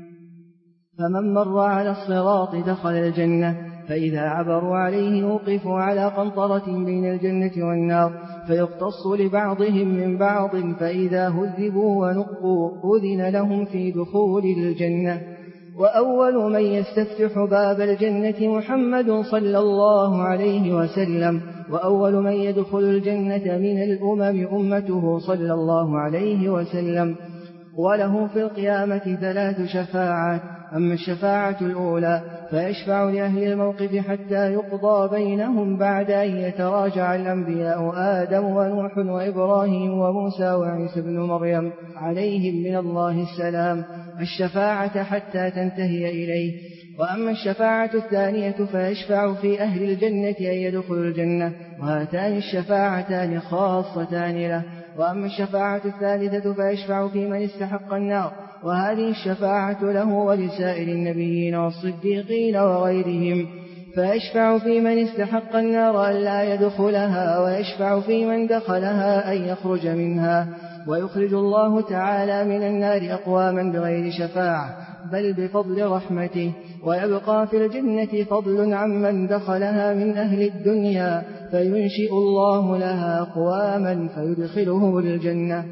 فمن مر على الصراط دخل الجنة، فإذا عبروا عليه وقفوا على قنطرة بين الجنة والنار، فيقتص لبعضهم من بعض، فإذا هذبوا ونقوا أذن لهم في دخول الجنة. وأول من يستفتح باب الجنة محمد صلى الله عليه وسلم، وأول من يدخل الجنة من الأمم أمته صلى الله عليه وسلم. وله في القيامة ثلاث شفاعات. أما الشفاعة الأولى فيشفع لأهل الموقف حتى يقضى بينهم بعد أن يتراجع الأنبياء آدم ونوح وإبراهيم وموسى وعيسى بن مريم عليهم من الله السلام الشفاعة حتى تنتهي إليه. وأما الشفاعة الثانية فيشفع في أهل الجنة أن يدخلوا الجنة، وهاتان الشفاعتان خاصتان له. وأما الشفاعة الثالثة فيشفع في من استحق النار، وهذه الشفاعة له ولسائر النبيين والصديقين وغيرهم. فيشفع في من استحق النار أن لا يدخلها، ويشفع في من دخلها أن يخرج منها. ويخرج الله تعالى من النار أقواما بغير شفاعة بل بفضل رحمته، ويبقى في الجنة فضل عمن دخلها من أهل الدنيا، فينشئ الله لها أقواما فيدخلهم الجنة.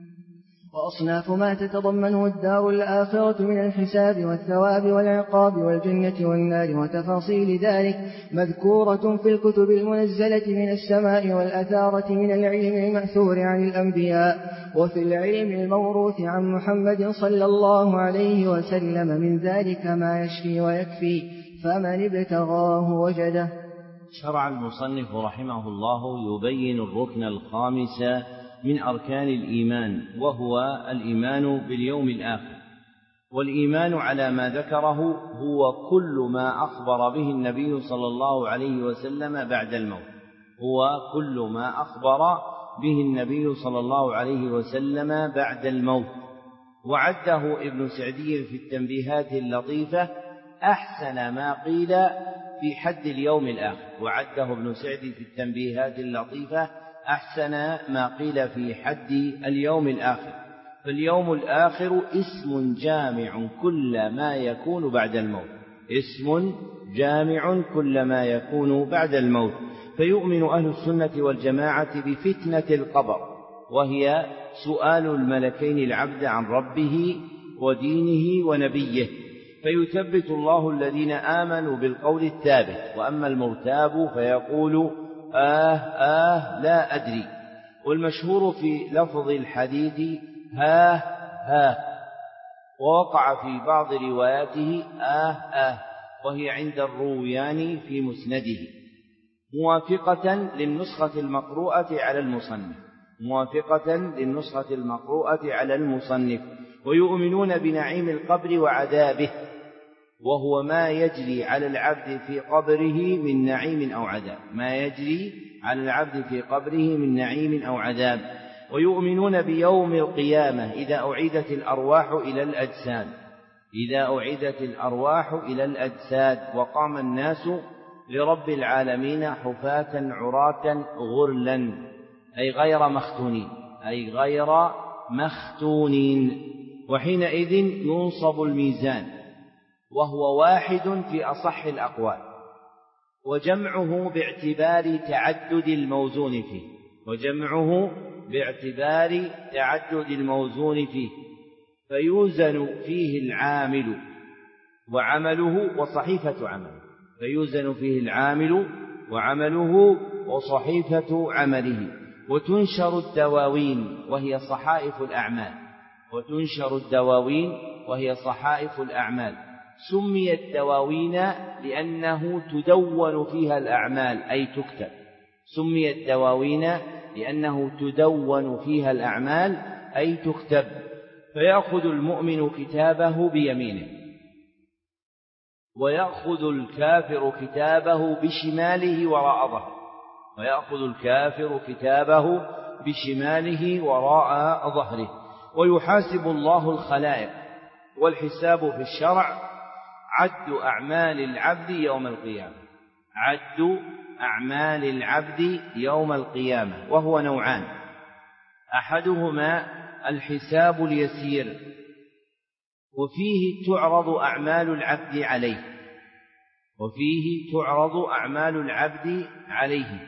وأصناف ما تتضمنه الدار الآخرة من الحساب والثواب والعقاب والجنة والنار وتفاصيل ذلك مذكورة في الكتب المنزلة من السماء والأثارة من العلم المأثور عن الأنبياء، وفي العلم الموروث عن محمد صلى الله عليه وسلم من ذلك ما يشفي ويكفي، فمن ابتغاه وجده. شرع المصنف رحمه الله يبين الركن الخامس من أركان الإيمان، وهو الإيمان باليوم الآخر. والإيمان على ما ذكره هو كل ما أخبر به النبي صلى الله عليه وسلم بعد الموت، هو كل ما أخبر به النبي صلى الله عليه وسلم بعد الموت. وعده ابن سعدي في التنبيهات اللطيفة أحسن ما قيل في حد اليوم الآخر، وعده ابن سعدي في التنبيهات اللطيفة أحسن ما قيل في حد اليوم الآخر. فاليوم الآخر اسم جامع كل ما يكون بعد الموت، اسم جامع كل ما يكون بعد الموت. فيؤمن أهل السنة والجماعة بفتنة القبر، وهي سؤال الملكين العبد عن ربه ودينه ونبيه، فيثبت الله الذين آمنوا بالقول الثابت. وأما المرتاب فيقول آه آه لا أدري. والمشهور في لفظ الحديث ها ها، ووقع في بعض رواياته آه آه، وهي عند الرويان في مسنده، موافقة للنسخة المقروءة على المصنف موافقة للنسخة المقروءة على المصنف. ويؤمنون بنعيم القبر وعذابه، وهو ما يجري على العبد في قبره من نعيم أو عذاب، ما يجري على العبد في قبره من نعيم أو عذاب. ويؤمنون بيوم القيامة إذا أعيدت الأرواح إلى الأجساد إذا أعيدت الأرواح إلى الأجساد وقام الناس لرب العالمين حفاة عراة غرلا، أي غير مختونين أي غير مختونين وحينئذ ينصب الميزان، وهو واحد في أصح الأقوال، وجمعه باعتبار تعدد الموزون فيه وجمعه باعتبار تعدد الموزون فيه فيوزن فيه العامل وعمله وصحيفة عمله فيوزن فيه العامل وعمله وصحيفة عمله. وتنشر الدواوين وهي صحائف الأعمال وتنشر الدواوين وهي صحائف الأعمال سميت دواوين لأنه تدون فيها الأعمال أي تكتب سميت دواوين لأنه تدون فيها الأعمال أي تكتب. فيأخذ المؤمن كتابه بيمينه، ويأخذ الكافر كتابه بشماله وراء ظهره ويأخذ الكافر كتابه بشماله وراء ظهره. ويحاسب الله الخلائق، والحساب في الشرع عد أعمال العبد يوم القيامة عد أعمال العبد يوم القيامة وهو نوعان: أحدهما الحساب اليسير، وفيه تعرض أعمال العبد عليه وفيه تعرض أعمال العبد عليه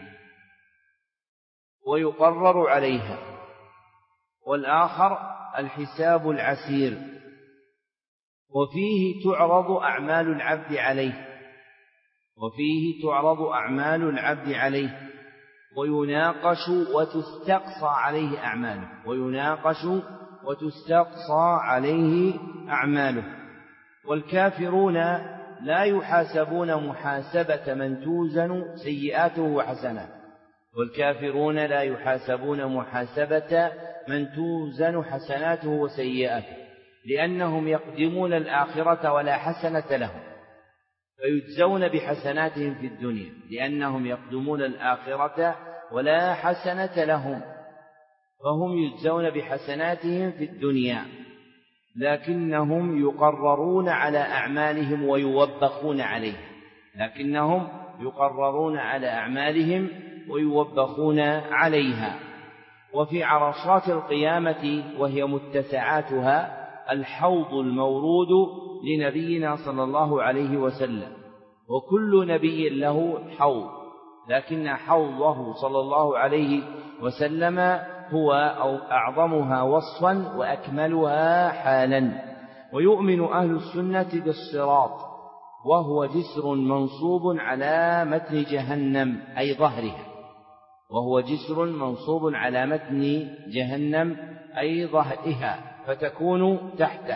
ويقرر عليها. والآخر الحساب العسير، وفيه تعرض أعمال العبد عليه وفيه تعرض أعمال العبد عليه ويناقش وتستقصى عليه أعماله ويناقش وتستقصى عليه أعماله والكافرون لا يحاسبون محاسبة من توزن سيئاته وحسناته والكافرون لا يحاسبون محاسبة من توزن حسناته وسيئاته لأنهم يقدمون الآخرة ولا حسنة لهم فيجزون بحسناتهم في الدنيا لأنهم يقدمون الآخرة ولا حسنة لهم فهم يجزون بحسناتهم في الدنيا لكنهم يقررون على أعمالهم ويوبخون عليها لكنهم يقررون على أعمالهم ويوبخون عليها وفي عرصات القيامة وهي متسعاتها الحوض المورود لنبينا صلى الله عليه وسلم وكل نبي له حوض لكن حوضه صلى الله عليه وسلم هو أو أعظمها وصفا وأكملها حالا ويؤمن أهل السنة بالصراط وهو جسر منصوب على متن جهنم أي ظهرها وهو جسر منصوب على متن جهنم أي ظهرها فتكون تحته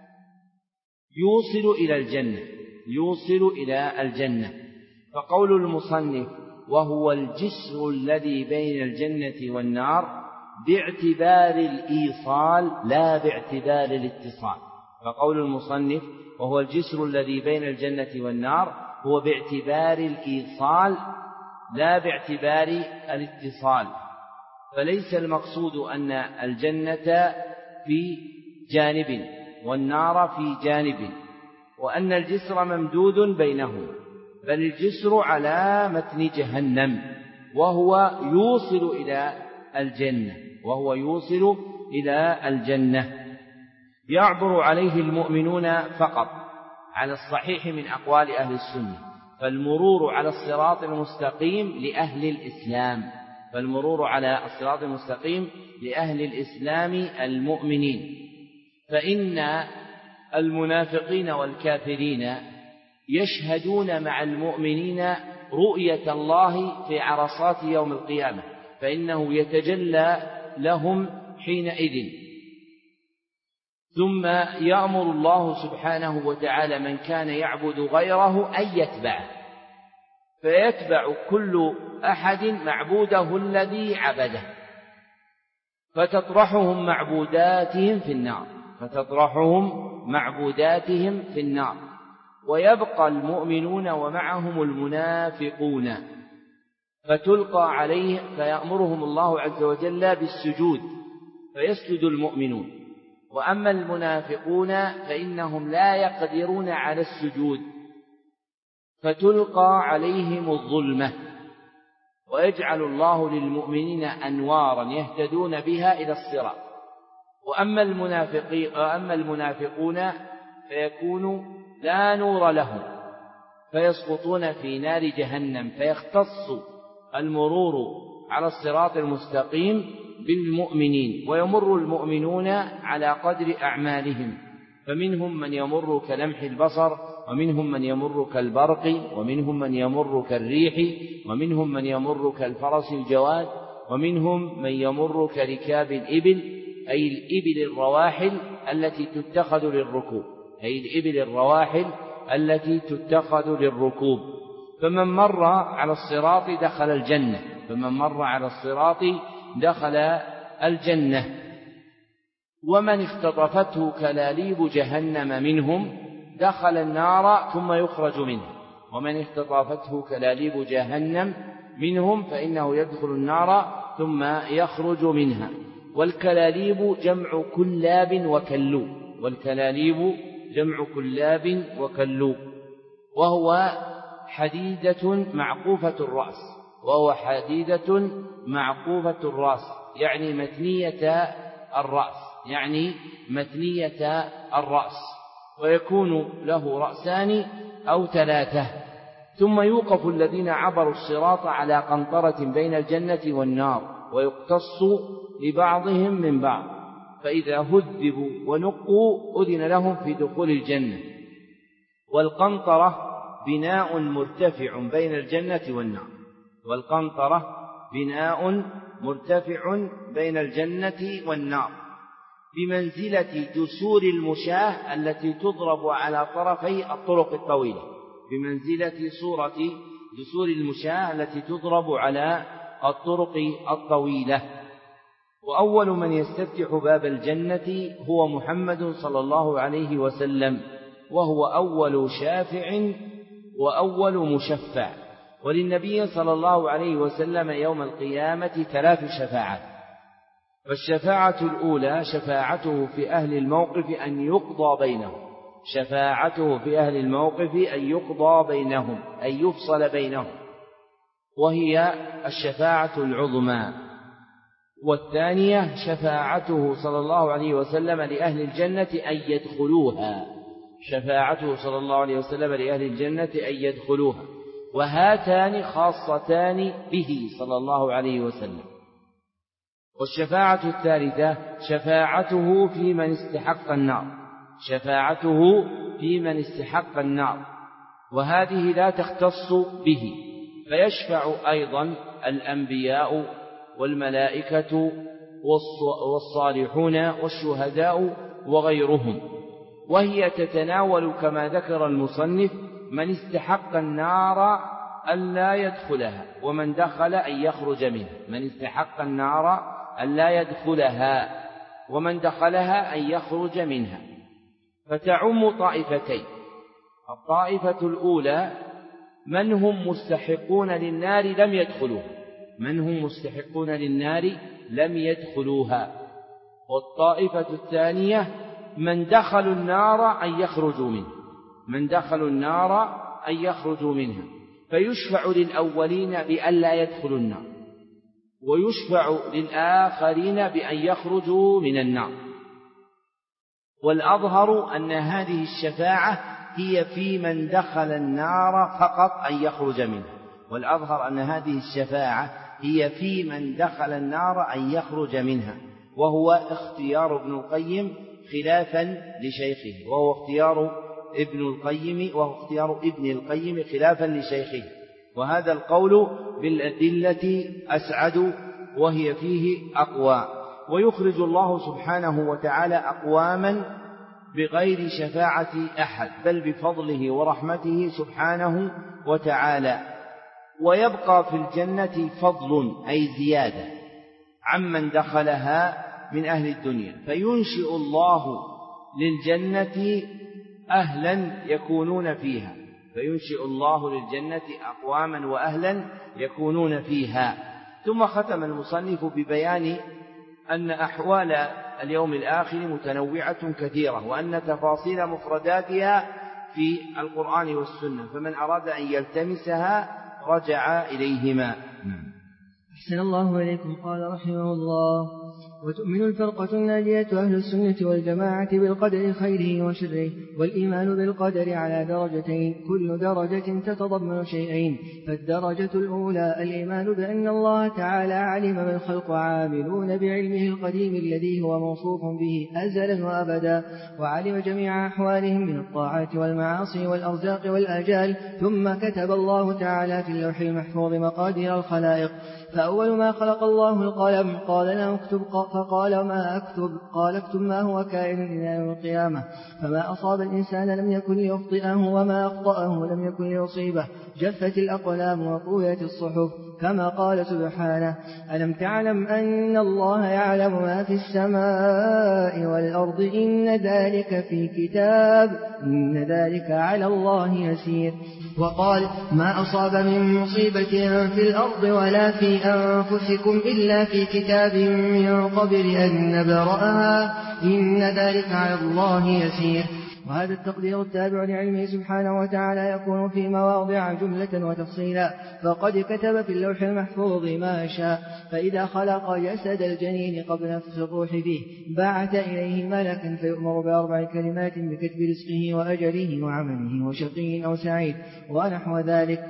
يوصل إلى الجنة يوصل إلى الجنة فقول المصنف وهو الجسر الذي بين الجنة والنار باعتبار الإيصال لا باعتبار الاتصال فقول المصنف وهو الجسر الذي بين الجنة والنار هو باعتبار الإيصال لا باعتبار الاتصال فليس المقصود أن الجنة في جانب والنار في جانب وأن الجسر ممدود بينهم بل الجسر على متن جهنم وهو يوصل إلى الجنة وهو يوصل إلى الجنة يعبر عليه المؤمنون فقط على الصحيح من أقوال أهل السنة فالمرور على الصراط المستقيم لأهل الإسلام فالمرور على الصراط المستقيم لأهل الإسلام المؤمنين فإن المنافقين والكافرين يشهدون مع المؤمنين رؤية الله في عرصات يوم القيامة فإنه يتجلى لهم حينئذ ثم يأمر الله سبحانه وتعالى من كان يعبد غيره أن يتبعه فيتبع كل أحد معبوده الذي عبده فتطرحهم معبوداتهم في النار فتطرحهم معبوداتهم في النار ويبقى المؤمنون ومعهم المنافقون فتلقى عليه فيأمرهم الله عز وجل بالسجود فيسجد المؤمنون وأما المنافقون فإنهم لا يقدرون على السجود فتلقى عليهم الظلمة ويجعل الله للمؤمنين أنوارا يهتدون بها إلى الصراط وأما المنافقين وأما المنافقون فيكون لا نور لهم فيسقطون في نار جهنم فيختص المرور على الصراط المستقيم بالمؤمنين ويمر المؤمنون على قدر أعمالهم فمنهم من يمر كلمح البصر ومنهم من يمر كالبرق ومنهم من يمر كالريح ومنهم من يمر كالفرس الجواد ومنهم من يمر كركاب الإبل أي الإبل الرواحل التي تتخذ للركوب أي الإبل الرواحل التي تتخذ للركوب فمن مر على الصراط دخل الجنة فمن مر على الصراط دخل الجنة ومن اختطفته كلاليب جهنم منهم دخل النار ثم يخرج منه ومن اختطفته كلاليب جهنم منهم فإنه يدخل النار ثم يخرج منها والكلاليب جمع كلاب وكلوب والكلاليب جمع كلاب وكلوب وهو حديدة معقوفة الرأس وهو حديدة معقوفة الرأس يعني متنية الرأس يعني متنية الرأس ويكون له رأسان أو ثلاثة ثم يوقف الذين عبروا الصراط على قنطرة بين الجنة والنار ويقتص لبعضهم من بعض فإذا هذبوا ونقوا أذن لهم في دخول الجنة. والقنطرة بناء مرتفع بين الجنة والنار والقنطرة بناء مرتفع بين الجنة والنار بمنزلة جسور المشاة التي تضرب على طرفي الطرق الطويلة بمنزلة صورة جسور المشاة التي تضرب على الطرق الطويلة. وأول من يستفتح باب الجنة هو محمد صلى الله عليه وسلم، وهو أول شافع وأول مشفع. وللنبي صلى الله عليه وسلم يوم القيامة ثلاث شفاعات. فالشفاعة الأولى شفاعته في أهل الموقف أن يقضى بينهم شفاعته في أهل الموقف أن يقضى بينهم أن يفصل بينهم، وهي الشفاعة العظمى. والثانية شفاعته صلى الله عليه وسلم لأهل الجنة أن يدخلوها شفاعته صلى الله عليه وسلم لأهل الجنة أن يدخلوها. وهاتان خاصتان به صلى الله عليه وسلم. والشفاعة الثالثة شفاعته في من استحق النار شفاعته في من استحق النار وهذه لا تختص به، فيشفع أيضا الأنبياء والملائكة والصالحون والشهداء وغيرهم. وهي تتناول كما ذكر المصنف من استحق النار أن لا يدخلها ومن دخل أن يخرج منها من استحق النار أن لا يدخلها ومن دخلها أن يخرج منها. فتعم طائفتين. الطائفة الأولى من هم مستحقون للنار لم يدخلوها من هم مستحقون للنار لم يدخلوها والطائفة الثانية من دخلوا النار أن يخرجوا منها من دخلوا النار أن يخرجوا منها. فيشفع للأولين بأن لا يدخلوا النار ويشفع للآخرين بأن يخرجوا من النار. والأظهر أن هذه الشفاعة هي في من دخل النار فقط أن يخرج منها والأظهر أن هذه الشفاعة هي في من دخل النار أن يخرج منها، وهو اختيار ابن القيم خلافا لشيخه وهو اختيار ابن القيم وهو اختيار ابن القيم خلافا لشيخه. وهذا القول بالأدلة أسعد وهي فيه أقوى. ويخرج الله سبحانه وتعالى أقواما بغير شفاعة أحد بل بفضله ورحمته سبحانه وتعالى. ويبقى في الجنة فضل أي زيادة عمن دخلها من أهل الدنيا، فينشئ الله للجنة أهلا يكونون فيها فينشئ الله للجنة أقواما وأهلا يكونون فيها. ثم ختم المصنف ببيان أن أحوال اليوم الآخر متنوعة كثيرة وأن تفاصيل مفرداتها في القرآن والسنة، فمن أراد أن يلتمسها رجع إليهما. أحسن الله إليكم. قال رحمه الله: وتؤمن الفرقة الناجية أهل السنة والجماعة بالقدر خيره وشره، والإيمان بالقدر على درجتين كل درجة تتضمن شيئين. فالدرجة الأولى الإيمان بأن الله تعالى علم ما الخلق عاملون بعلمه القديم الذي هو موصوف به أزلا وأبدا، وعلم جميع أحوالهم من الطاعات والمعاصي والأرزاق والآجال، ثم كتب الله تعالى في اللوح المحفوظ مقادير الخلائق. فأول ما خلق الله القلم قال له اكتب، فقال ما أكتب؟ قال اكتب ما هو كائن إلى يوم القيامة. فما أصاب الإنسان لم يكن ليخطئه وما أخطأه لم يكن ليصيبه. جفت الأقلام وطويت الصحف، كما قال سبحانه: ألم تعلم أن الله يعلم ما في السماء والأرض إن ذلك في كتاب إن ذلك على الله يسير. وقال: ما أصاب من مصيبة في الأرض ولا في أنفسكم إلا في كتاب من قبل أن نبرأها إن ذلك على الله يسير. وهذا التقدير التابع لعلمه سبحانه وتعالى يكون في مواضع جملة وتفصيلا، فقد كتب في اللوح المحفوظ ما شاء. فإذا خلق جسد الجنين قبل نفخ الروح فيه بعث إليه ملكا فيؤمر بأربع كلمات بكتب رزقه وأجله وعمله وشقي أو سعيد ونحو ذلك.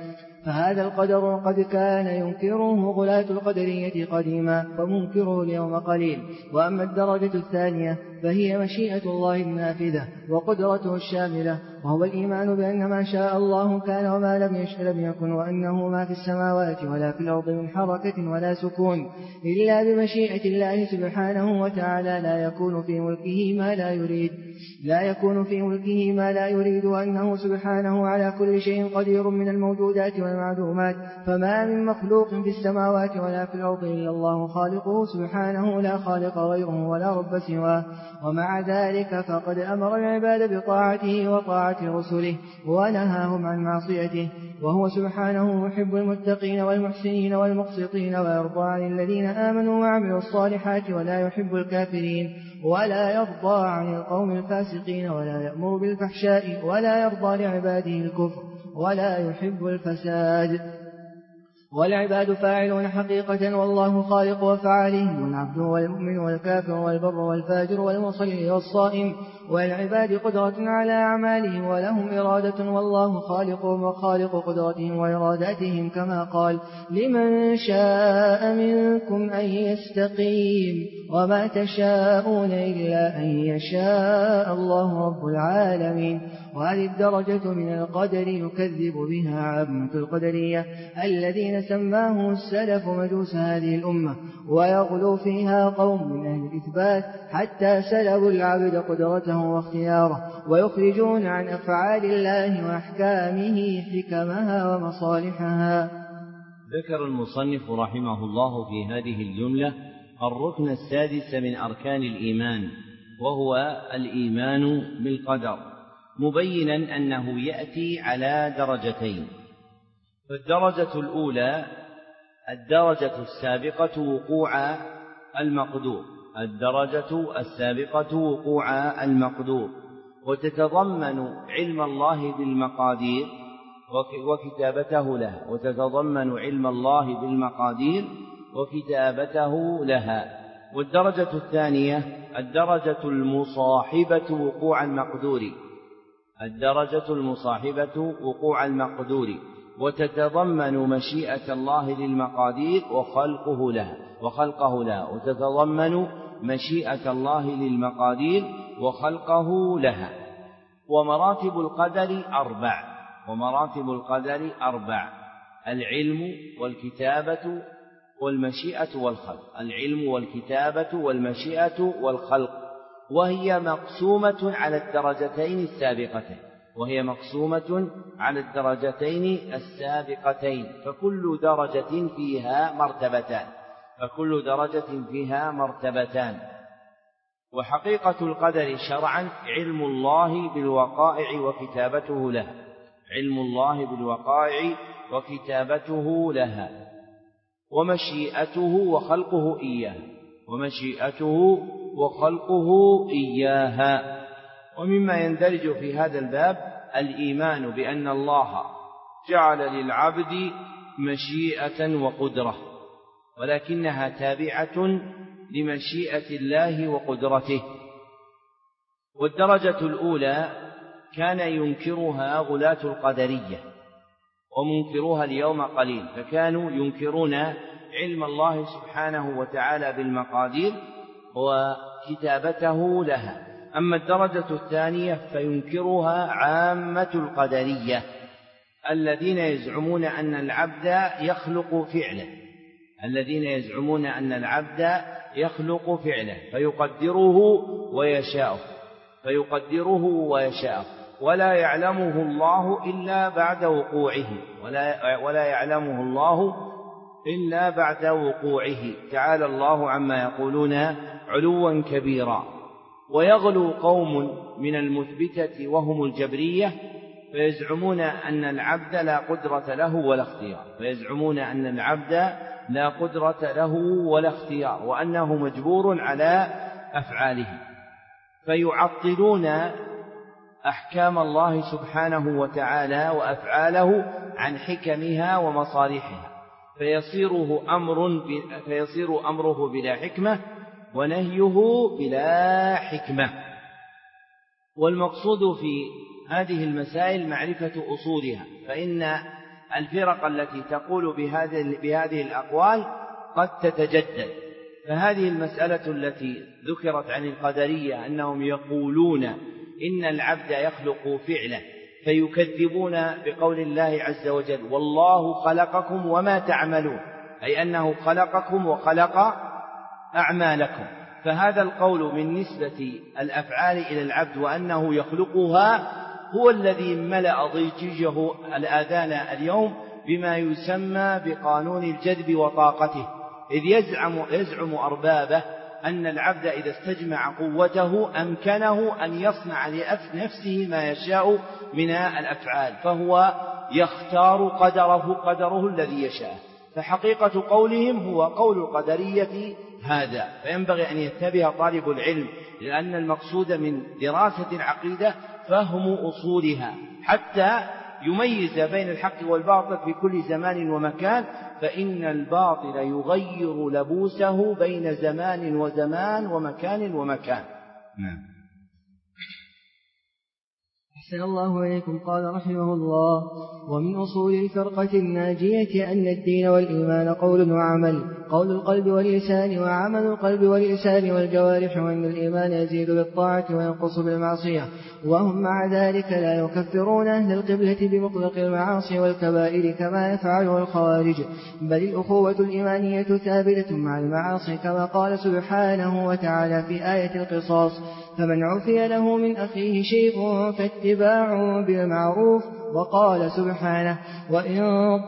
فهذا القدر قد كان ينكره غلاة القدرية قديما فمنكره اليوم قليل. وأما الدرجة الثانية فهي مشيئة الله النافذة وقدرته الشاملة، وهو الإيمان بأن ما شاء الله كان وما لم يشأ لم يكن، وأنه ما في السماوات ولا في الأرض من حركة ولا سكون إلا بمشيئة الله سبحانه وتعالى، لا يكون في ملكه ما لا يريد لا يكون في ملكه ما لا يريد، وأنه سبحانه على كل شيء قدير من الموجودات والمعدومات. فما من مخلوق في السماوات ولا في الأرض إلا الله خالقه سبحانه، لا خالق غيره ولا رب سواه. ومع ذلك فقد أمر العباد بطاعته وطاعة رسله ونهاهم عن معصيته، وهو سبحانه يحب المتقين والمحسنين والمقسطين، ويرضى عن الذين آمنوا وعملوا الصالحات ولا يحب الكافرين، ولا يرضى عن القوم الفاسقين، ولا يأمر بالفحشاء ولا يرضى لعباده الكفر ولا يحب الفساد. والعباد فاعلون حقيقة والله خالق وفعالهم، والعبد والمؤمن والكافر والبر والفاجر والمصلي والصائم، والعباد قدرة على أعمالهم ولهم إرادة، والله خالقهم وخالق قدرتهم وإراداتهم، كما قال: لمن شاء منكم أن يستقيم وما تشاءون إلا أن يشاء الله رب العالمين. وهذه الدرجة من القدر يكذب بها عامة القدرية الذين سماه السلف مجوس هذه الأمة، ويغلو فيها قوم من أهل الإثبات حتى سلبوا العبد قدرته واختياره، ويخرجون عن أفعال الله وأحكامه حكمها ومصالحها. ذكر المصنف رحمه الله في هذه الجملة الركن السادس من أركان الإيمان، وهو الإيمان بالقدر، مبينا أنه يأتي على درجتين. فالدرجة الأولى الدرجة السابقة وقوع المقدور الدرجة السابقة وقوع المقدور وتتضمن علم الله بالمقادير وكتابته لها وتتضمن علم الله بالمقادير وكتابته لها. والدرجة الثانية الدرجة المصاحبة وقوع المقدور الدرجة المصاحبة وقوع المقدور وتتضمن مشيئة الله للمقادير وخلقه لها وخلقه لها وتتضمن مشيئة الله للمقادير وخلقه لها. ومراتب القدر أربع ومراتب القدر أربع العلم والكتابة والمشيئة والخلق العلم والكتابة والمشيئة والخلق وهي مقسومة على الدرجتين السابقتين وهي مقسومة على الدرجتين السابقتين فكل درجة فيها مرتبتان فكل درجة فيها مرتبتان. وحقيقة القدر شرعا علم الله بالوقائع وكتابته لها علم الله بالوقائع وكتابته لها ومشيئته وخلقه إياها ومشيئته وخلقه إياها. ومما يندرج في هذا الباب الإيمان بأن الله جعل للعبد مشيئة وقدرة ولكنها تابعة لمشيئة الله وقدرته. والدرجة الأولى كان ينكرها غلاة القدرية ومنكروها اليوم قليل، فكانوا ينكرون علم الله سبحانه وتعالى بالمقادير وكتابته لها. أما الدرجة الثانية فينكرها عامة القدرية الذين يزعمون أن العبد يخلق فعله الذين يزعمون أن العبد يخلق فعله فيقدره ويشاءه فيقدره ويشاءه ولا يعلمه الله إلا بعد وقوعه ولا, ولا يعلمه الله إلا بعد وقوعه. تعالى الله عما يقولون علوا كبيرا. ويغلو قوم من المثبتة وهم الجبرية فيزعمون أن العبد لا قدرة له ولا اختيار فيزعمون أن العبد لا قدرة له ولا اختيار وأنه مجبور على أفعاله فيعطلون أحكام الله سبحانه وتعالى وأفعاله عن حكمها ومصالحها فيصيره أمر فيصير أمره بلا حكمة ونهيه بلا حكمة. والمقصود في هذه المسائل معرفة أصولها، فإن الفرق التي تقول بهذه, بهذه الأقوال قد تتجدد. فهذه المسألة التي ذكرت عن القدرية أنهم يقولون إن العبد يخلق فعله فيكذبون بقول الله عز وجل والله خلقكم وما تعملون، أي أنه خلقكم وخلق أعمالكم. فهذا القول من نسبة الأفعال إلى العبد وأنه يخلقها هو الذي ملأ ضجيجه الآذان اليوم بما يسمى بقانون الجذب وطاقته، إذ يزعم, يزعم أربابه أن العبد إذا استجمع قوته أمكنه أن يصنع لنفسه ما يشاء من الأفعال، فهو يختار قدره قدره الذي يشاء. فحقيقة قولهم هو قول القدرية هذا. فينبغي أن يتبه طالب العلم، لأن المقصود من دراسة العقيدة فهم أصولها حتى يميز بين الحق والباطل في كل زمان ومكان، فإن الباطل يغير لبوسه بين زمان وزمان ومكان ومكان. نعم. أحسن الله إليكم. قال رحمه الله: ومن أصول الفرقة الناجية أن الدين والإيمان قول وعمل، قول القلب واللسان وعمل القلب واللسان والجوارح، وأن الإيمان يزيد بالطاعة وينقص بالمعصية، وهم مع ذلك لا يكفرون أهل القبلة بمطلق المعاصي والكبائر كما يفعله الخوارج، بل الأخوة الإيمانية ثابتة مع المعاصي كما قال سبحانه وتعالى في آية القصاص: فمن عفي له من أخيه شيء فاتباع بالمعروف. وقال سبحانه: وإن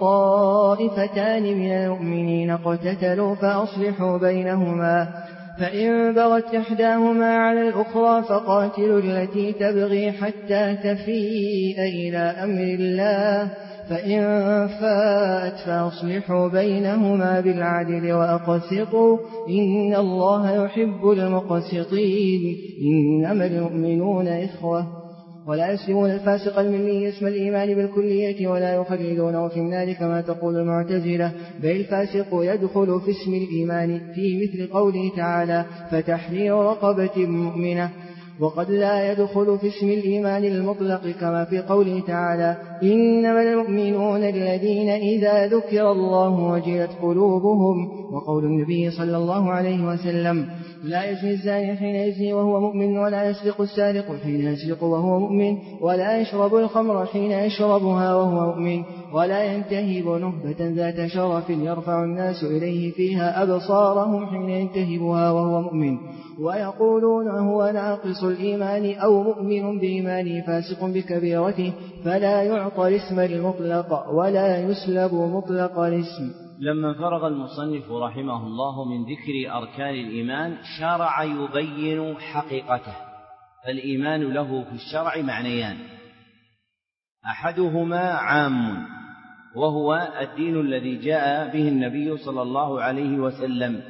طائفتان من المؤمنين اقتتلوا فأصلحوا بينهما، فإن بغت إحداهما على الأخرى فقاتلوا التي تبغي حتى تفيء إلى أمر الله، فإن فاءت فأصلحوا بينهما بالعدل وأقسطوا إن الله يحب المقسطين، إنما المؤمنون إخوة. ولا يسلمون الفاسق الملي اسم الإيمان بالكلية ولا يخلدونه في النار كما تقول المعتزلة، بل الفاسق يدخل في اسم الإيمان في مثل قوله تعالى: فتحرير رقبة مؤمنة. وقد لا يدخل في اسم الإيمان المطلق كما في قوله تعالى: إنما المؤمنون الذين إذا ذكر الله وجلت قلوبهم. وقول النبي صلى الله عليه وسلم: لا يزني الزاني حين يزني وهو مؤمن، ولا يسرق السارق حين يسرق وهو مؤمن، ولا يشرب الخمر حين يشربها وهو مؤمن، ولا ينتهب نهبة ذات شرف يرفع الناس إليه فيها أبصارهم حين ينتهبها وهو مؤمن، ويقولون هو ناقص الإيمان أو مؤمن بإيمانه فاسق بكبيرته، فلا يعطى الاسم المطلق ولا يسلب مطلق الاسم. لما فرغ المصنف رحمه الله من ذكر أركان الإيمان شرع يبين حقيقته. فالإيمان له في الشرع معنيان: أحدهما عام وهو الدين الذي جاء به النبي صلى الله عليه وسلم،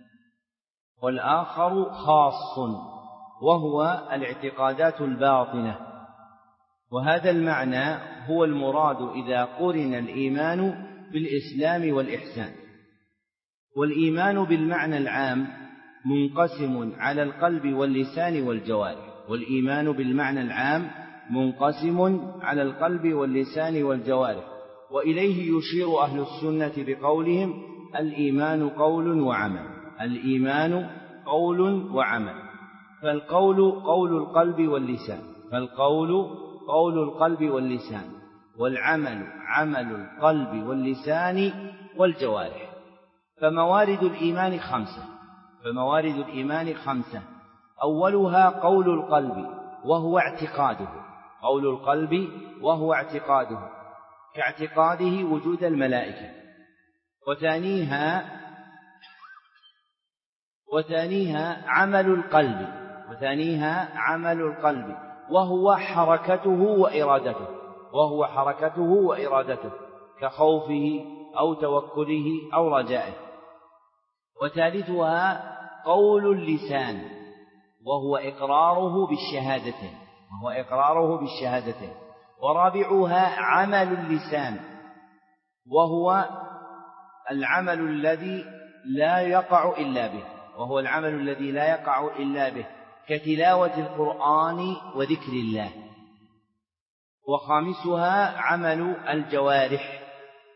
والآخر خاص وهو الاعتقادات الباطنة. وهذا المعنى هو المراد إذا قرن الإيمان بالإسلام والإحسان. والإيمان بالمعنى العام منقسم على القلب واللسان والجوارح، والإيمان بالمعنى العام منقسم على القلب واللسان والجوارح، وإليه يشير أهل السنة بقولهم: الإيمان قول وعمل. الإيمان قول وعمل، فالقول قول القلب واللسان فالقول قول القلب واللسان والعمل عمل القلب واللسان والجوارح. فموارد الإيمان خمسة فموارد الإيمان خمسة أولها قول القلب وهو اعتقاده قول القلب وهو اعتقاده كاعتقاده وجود الملائكة. وثانيها وثانيها عمل القلب وثانيها عمل القلب وهو حركته وإرادته وهو حركته وإرادته كخوفه أو توكله أو رجائه. وثالثها قول اللسان وهو إقراره بالشهادتين وهو إقراره بالشهادتين. ورابعها عمل اللسان وهو العمل الذي لا يقع إلا به وهو العمل الذي لا يقع إلا به كتلاوة القرآن وذكر الله. وخامسها عمل الجوارح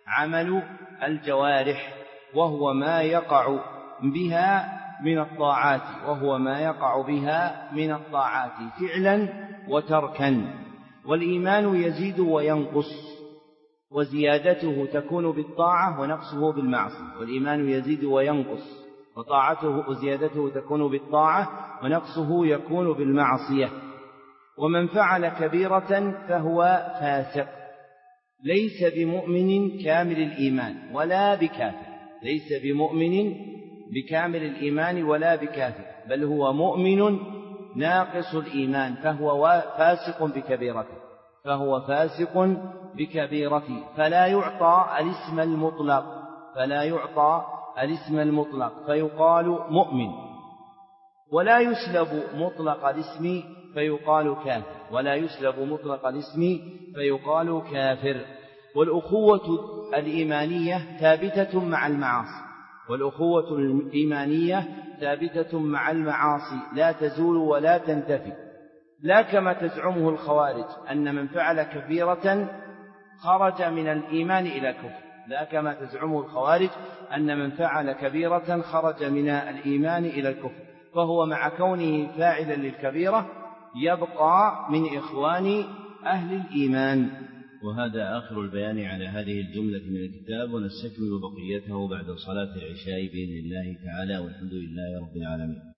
عمل الجوارح، وهو ما يقع بها من الطاعات وهو ما يقع بها من الطاعات فعلا وتركا. والإيمان يزيد وينقص، وزيادته تكون بالطاعة ونقصه بالمعصية. والإيمان يزيد وينقص، وطاعته وزيادته تكون بالطاعة ونقصه يكون بالمعصية. ومن فعل كبيرة فهو فاسق، ليس بمؤمن كامل الإيمان ولا بكافر، ليس بمؤمن بكامل الإيمان ولا بكافر، بل هو مؤمن ناقص الإيمان، فهو فاسق بكبيرته فهو فاسق بكبيرته فلا يعطى الاسم المطلق فلا يعطى الاسم المطلق فيقال مؤمن، ولا يسلب مطلق الاسم فيقال كافر ولا يسلب مطلق الاسم فيقال كافر. والأخوة الإيمانية ثابتة مع المعاصي والأخوة الإيمانية ثابتة مع المعاصي لا تزول ولا تنتفي، لا كما تزعمه الخوارج أن من فعل كبيرة خرج من الإيمان إلى الكفر لا كما تزعمه الخوارج أن من فعل كبيرة خرج من الإيمان إلى الكفر، فهو مع كونه فاعلا للكبيرة يبقى من إخوان أهل الإيمان. وهذا آخر البيان على هذه الجملة من الكتاب، ونستكمل بقيته بعد صلاة العشاء بإذن الله تعالى، والحمد لله رب العالمين.